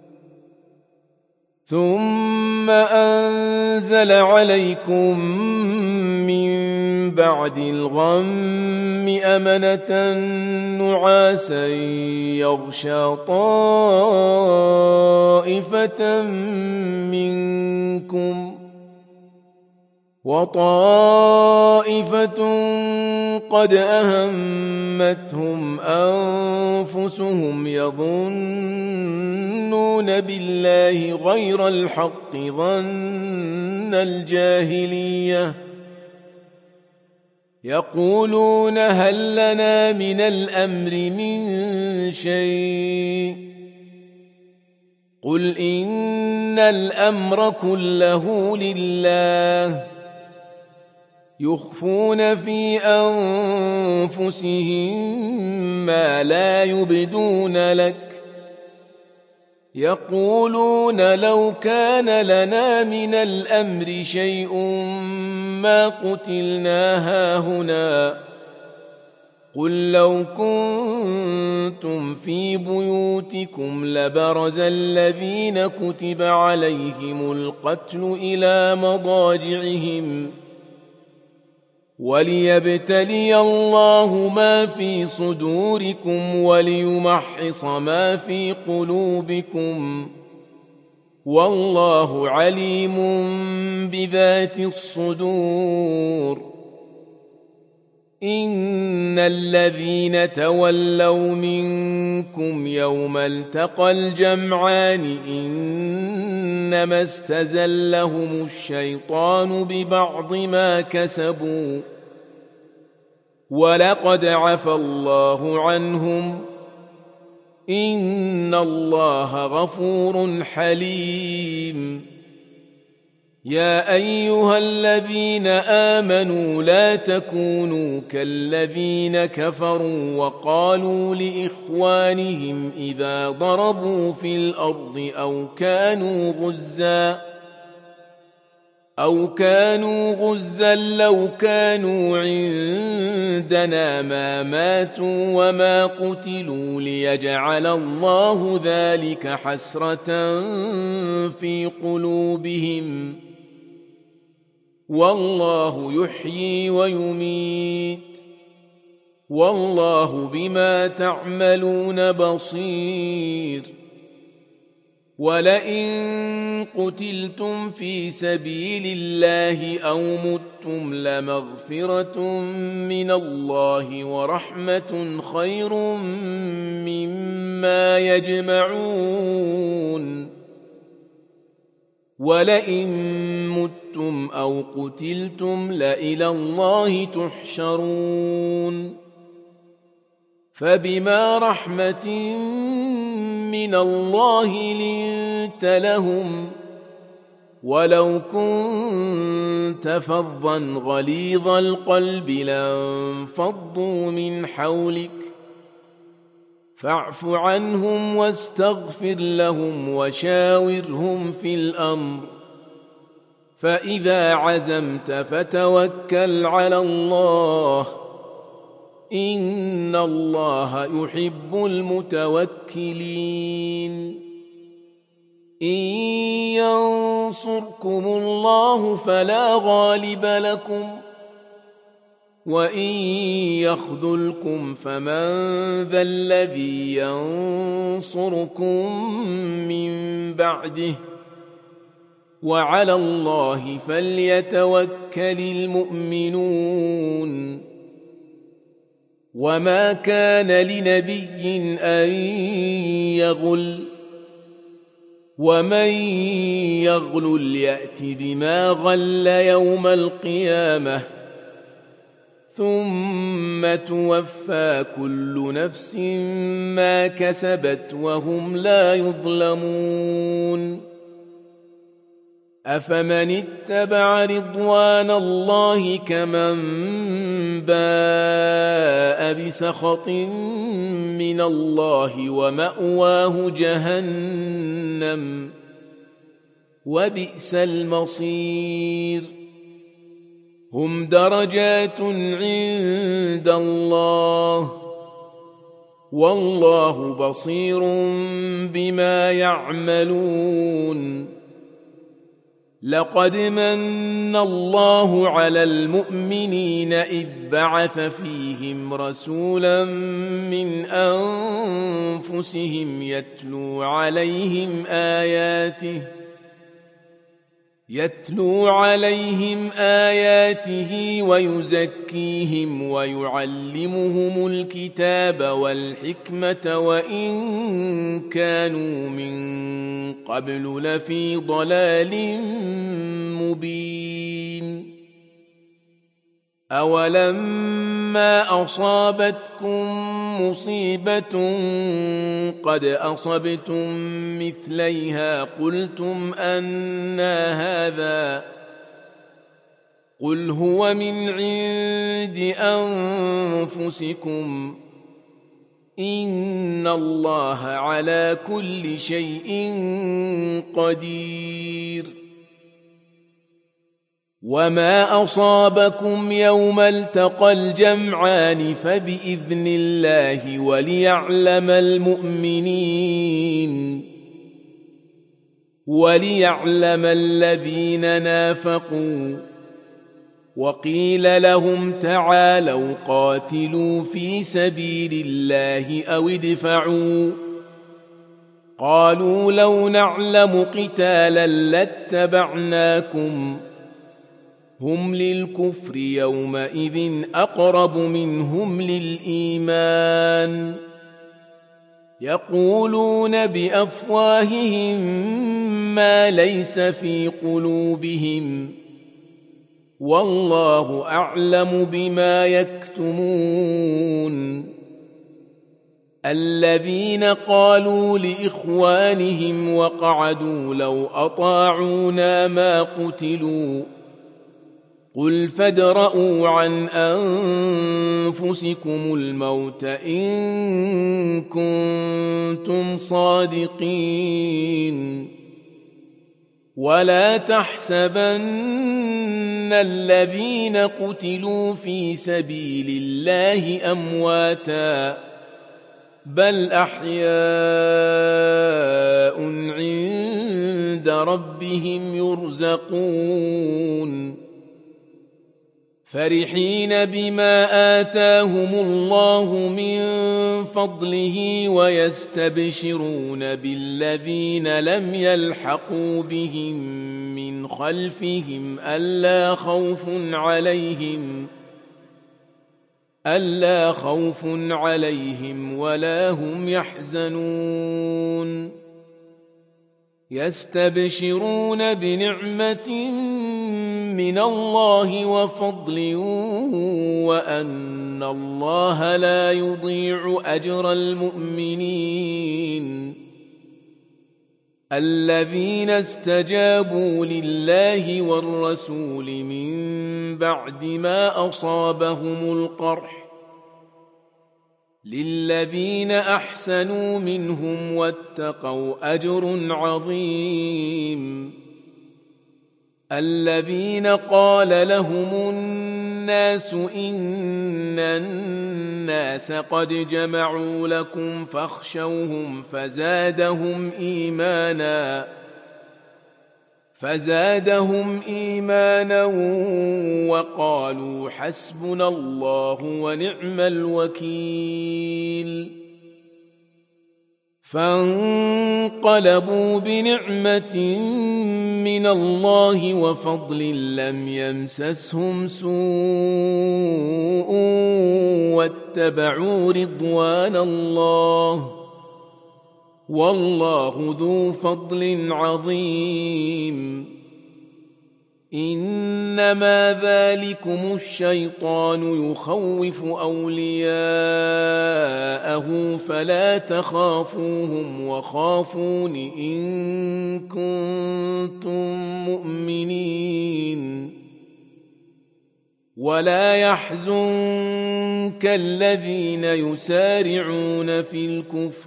ثم أنزل عليكم من بعد الغم أمنة نعاسا يغشى طائفة منكم وطائفة قد أهمتهم أنفسهم يظنون بالله غير الحق ظن الجاهلية يقولون هل لنا من الأمر من شيء قل إن الأمر كله لله يخفون في أنفسهم ما لا يبدون لك يقولون لو كان لنا من الأمر شيء ما قتلنا هاهنا قل لو كنتم في بيوتكم لبرز الذين كتب عليهم القتل إلى مضاجعهم وليبتلي الله ما في صدوركم وليمحص ما في قلوبكم والله عليم بذات الصدور إن الذين تولوا منكم يوم التقى الجمعان إنما استزلهم الشيطان ببعض ما كسبوا ولقد عفى الله عنهم إن الله غفور حليم يا أيها الذين آمنوا لا تكونوا كالذين كفروا وقالوا لإخوانهم إذا ضربوا في الأرض أو كانوا غزا لو كانوا عندنا ما ماتوا وما قتلوا ليجعل الله ذلك حسرة في قلوبهم والله يحيي ويميت والله بما تعملون بصير ولئن قتلتم في سبيل الله أو متم لمغفرة من الله ورحمة خير مما يجمعون ولئن متم أو قتلتم لإلى الله تحشرون فبما رحمة من الله لنت لهم ولو كنت فظا غليظ القلب لانفضوا من حولك فاعف عنهم واستغفر لهم وشاورهم في الأمر فإذا عزمت فتوكل على الله إن الله يحب المتوكلين إن ينصركم الله فلا غالب لكم وإن يخذلكم فمن ذا الذي ينصركم من بعده وعلى الله فليتوكل المؤمنون وما كان لنبي أن يغل ومن يغل يأت بما غل يوم القيامة ثم توفى كل نفس ما كسبت وهم لا يظلمون أفمن اتبع رضوان الله كمن باء بسخط من الله ومأواه جهنم وبئس المصير هم درجات عند الله والله بصير بما يعملون لقد من الله على المؤمنين إذ بعث فيهم رسولا من يتلو عليهم آياته ويزكيهم ويعلمهم الكتاب والحكمة وإن كانوا من قبل لفي ضلال مبين أولما أصابتكم مصيبة قد أصبتم مثليها قلتم أنى هذا قل هو من عند أنفسكم إن الله على كل شيء قدير وما أصابكم يوم التقى الجمعان فبإذن الله وليعلم الذين نافقوا وقيل لهم تعالوا قاتلوا في سبيل الله أو ادفعوا قالوا لو نعلم قتالا لاتبعناكم هم للكفر يومئذ أقرب منهم للإيمان يقولون بأفواههم ما ليس في قلوبهم والله أعلم بما يكتمون الذين قالوا لإخوانهم وقعدوا لو أطاعونا ما قتلوا قل فادرءوا عن أنفسكم الموت إن كنتم صادقين ولا تحسبن الذين قتلوا في سبيل الله أمواتا بل أحياء عند ربهم يرزقون فرحين بما آتاهم الله من فضله ويستبشرون بالذين لم يلحقوا بهم من خلفهم ألا خوف عليهم ولا هم يحزنون يستبشرون بنعمة من الله وفضل وأن الله لا يضيع أجر المؤمنين الذين استجابوا لله والرسول من بعد ما أصابهم القرح للذين أحسنوا منهم واتقوا أجر عظيم الذين قال لهم الناس إن الناس قد جمعوا لكم فاخشوهم فزادهم إيمانا وقالوا حسبنا الله ونعم الوكيل فانقلبوا بنعمة من الله وفضل لم يمسسهم سوء واتبعوا رضوان الله والله ذو فضل عظيم إنما ذلكم الشيطان يخوف أولياءه فلا تخافوهم وخافون إن كنتم مؤمنين ولا يحزنك الذين يسارعون في الكفر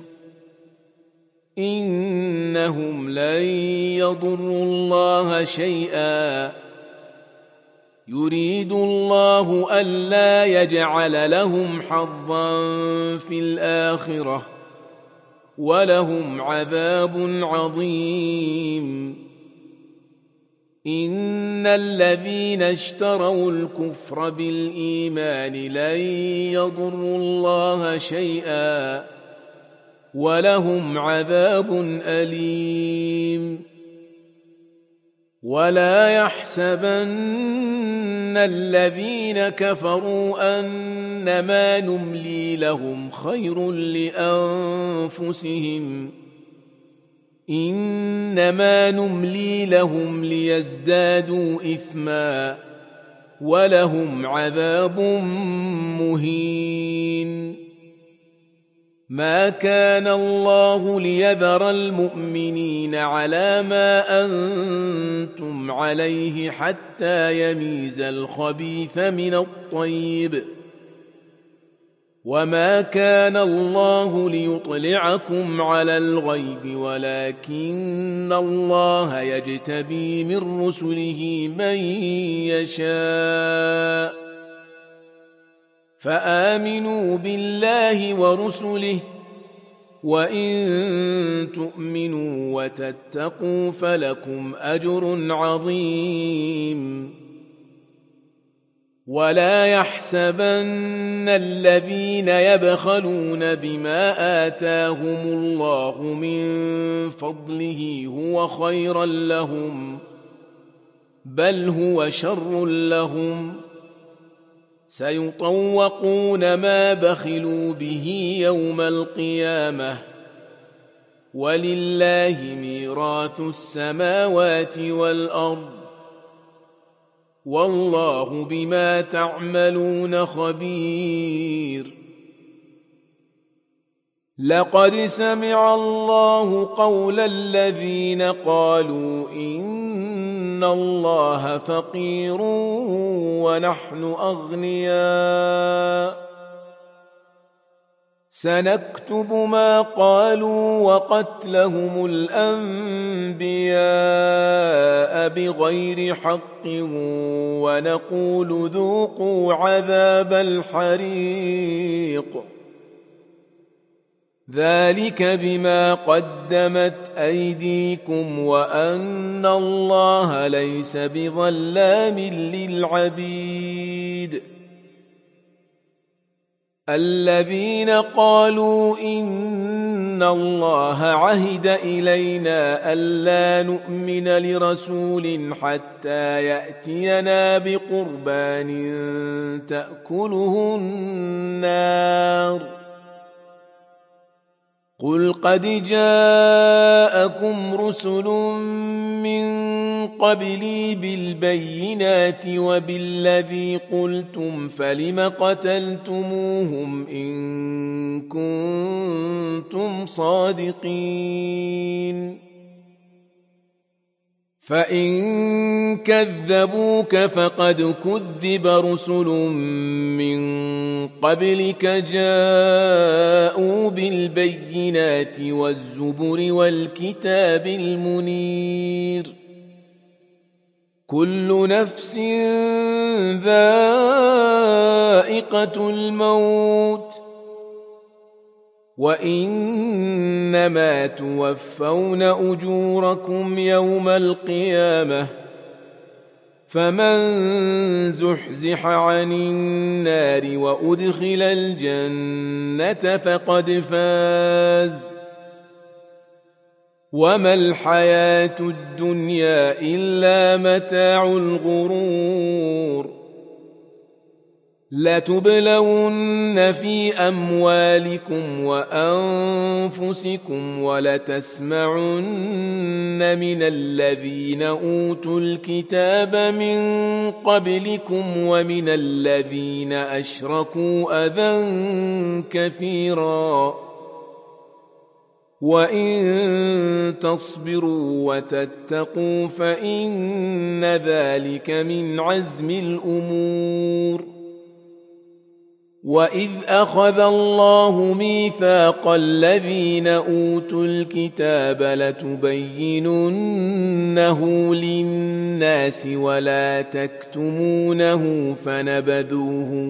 إنهم لن يضروا الله شيئا يريد الله ألا يجعل لهم حظا في الآخرة ولهم عذاب عظيم إن الذين اشتروا الكفر بالإيمان لن يضروا الله شيئا ولهم عذاب أليم ولا يحسبن الذين كفروا أنما نملي لهم خير لأنفسهم إنما نملي لهم ليزدادوا إثما ولهم عذاب مهين ما كان الله ليذر المؤمنين على ما أنتم عليه حتى يميز الخبيث من الطيب وما كان الله ليطلعكم على الغيب ولكن الله يجتبي من رسله من يشاء فآمنوا بالله ورسله وإن تؤمنوا وتتقوا فلكم أجر عظيم ولا يحسبن الذين يبخلون بما آتاهم الله من فضله هو خيرا لهم بل هو شر لهم سيطوقون ما بخلوا به يوم القيامة ولله ميراث السماوات والأرض والله بما تعملون خبير لقد سمع الله قول الذين قالوا إن الله فقير ونحن أغنياء سنكتب ما قالوا وقتلهم الأنبياء بغير حق ونقول ذوقوا عذاب الحريق ذلك بما قدمت أيديكم وأن الله ليس بظلام للعبيد الذين قالوا إن الله عهد إلينا ألا نؤمن لرسول حتى يأتينا بقربان تأكله النار قل قد جاءكم رسل من قبلي بالبينات وبالذي قلتم فلم قتلتموهم إن كنتم صادقين فإن كذبوك فقد كذب رسل من قبلك جاءوا بالبينات والزبر والكتاب المنير كل نفس ذائقة الموت وإنما توفون أجوركم يوم القيامة فمن زحزح عن النار وأدخل الجنة فقد فاز وما الحياة الدنيا إلا متاع الغرور لتبلون في أموالكم وأنفسكم ولتسمعن من الذين أوتوا الكتاب من قبلكم ومن الذين أشركوا أذى كثيرا وإن تصبروا وتتقوا فإن ذلك من عزم الأمور وإذ أخذ الله ميثاق الذين أوتوا الكتاب لتبيننه للناس ولا تكتمونه فنبذوه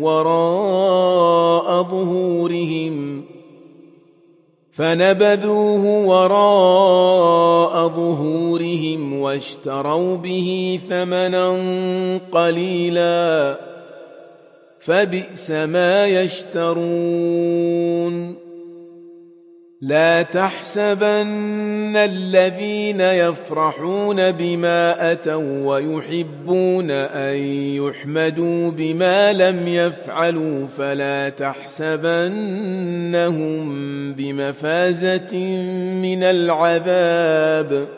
وراء ظهورهم واشتروا به ثمنا قليلا فبئس ما يشترون لا تحسبن الذين يفرحون بما أتوا ويحبون أن يحمدوا بما لم يفعلوا فلا تحسبنهم بمفازة من العذاب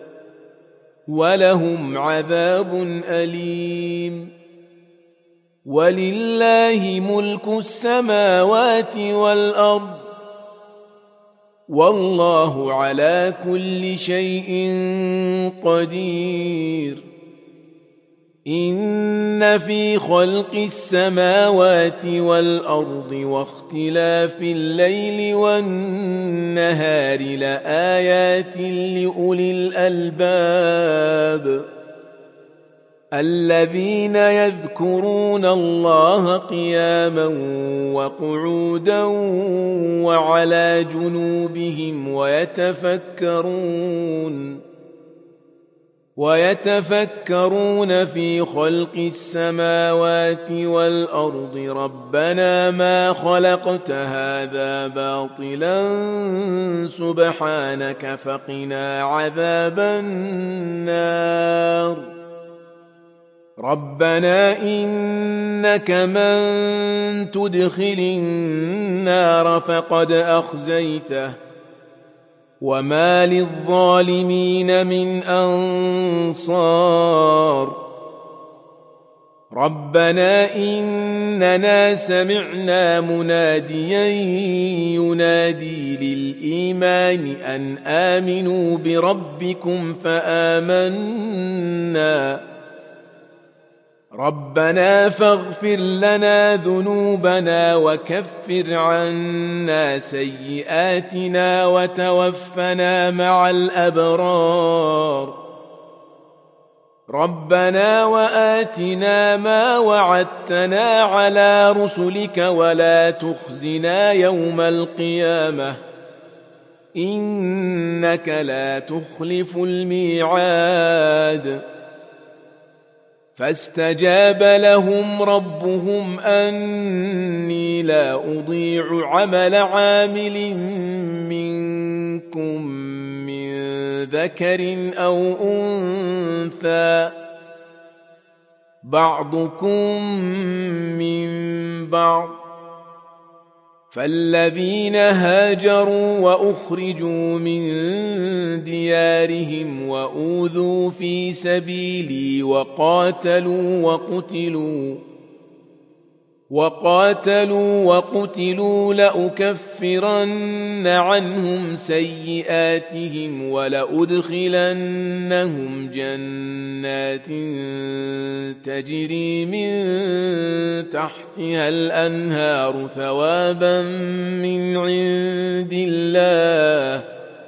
ولهم عذاب أليم. ولله ملك السماوات والأرض والله على كل شيء قدير. إن في خلق السماوات والأرض واختلاف الليل والنهار لآيات لأولي الألباب الذين يذكرون الله قياما وقعودا وعلى جنوبهم ويتفكرون في خلق السماوات والأرض ربنا ما خلقت هذا باطلا سبحانك فقنا عذاب النار. ربنا إنك من تدخل النار فقد أخزيته وما للظالمين من أنصار. ربنا إننا سمعنا مناديا ينادي للإيمان أن آمنوا بربكم فآمنا. ربنا فاغفر لنا ذنوبنا وكفر عنا سيئاتنا وتوفنا مع الأبرار. ربنا وآتنا ما وعدتنا على رسلك ولا تخزنا يوم القيامة إنك لا تخلف الميعاد. فاستجاب لهم ربهم أني لا أضيع عمل عامل منكم من ذكر أو أنثى بعضكم من بعض. فالذين هاجروا وأخرجوا من ديارهم وأوذوا في سبيلي وقاتلوا وقتلوا لأكفرن عنهم سيئاتهم ولأدخلنهم جنات تجري من تحتها الأنهار ثوابا من عند الله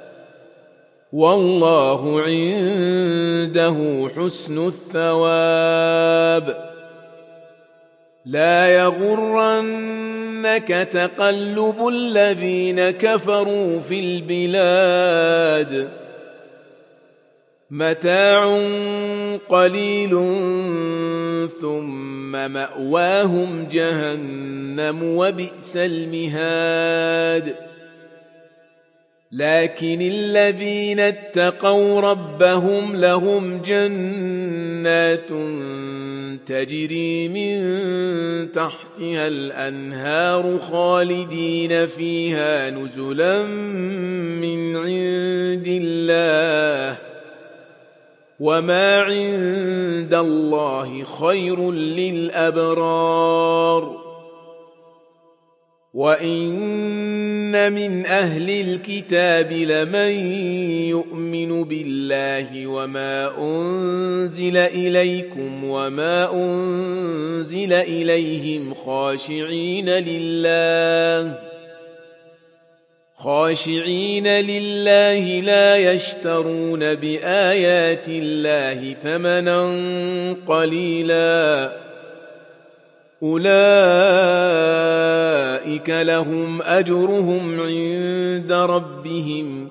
والله عنده حسن الثواب. لا يغرنك تقلب الذين كفروا في البلاد متاع قليل ثم مأواهم جهنم وبئس المهاد. لكن الذين اتقوا ربهم لهم جنات تجري من تحتها الأنهار خالدين فيها نزلا من عند الله وما عند الله خير للأبرار. وإن من أهل الكتاب لمن يؤمن بالله وما أنزل إليكم وما أنزل إليهم خاشعين لله لا يشترون بآيات الله ثمنا قليلا أولئك لهم أجرهم عند ربهم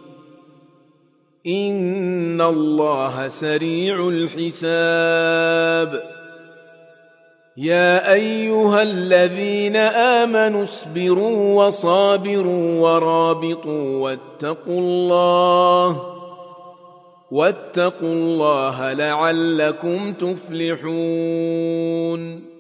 إن الله سريع الحساب. يا أيها الذين آمنوا اصبروا وصابروا ورابطوا واتقوا الله لعلكم تفلحون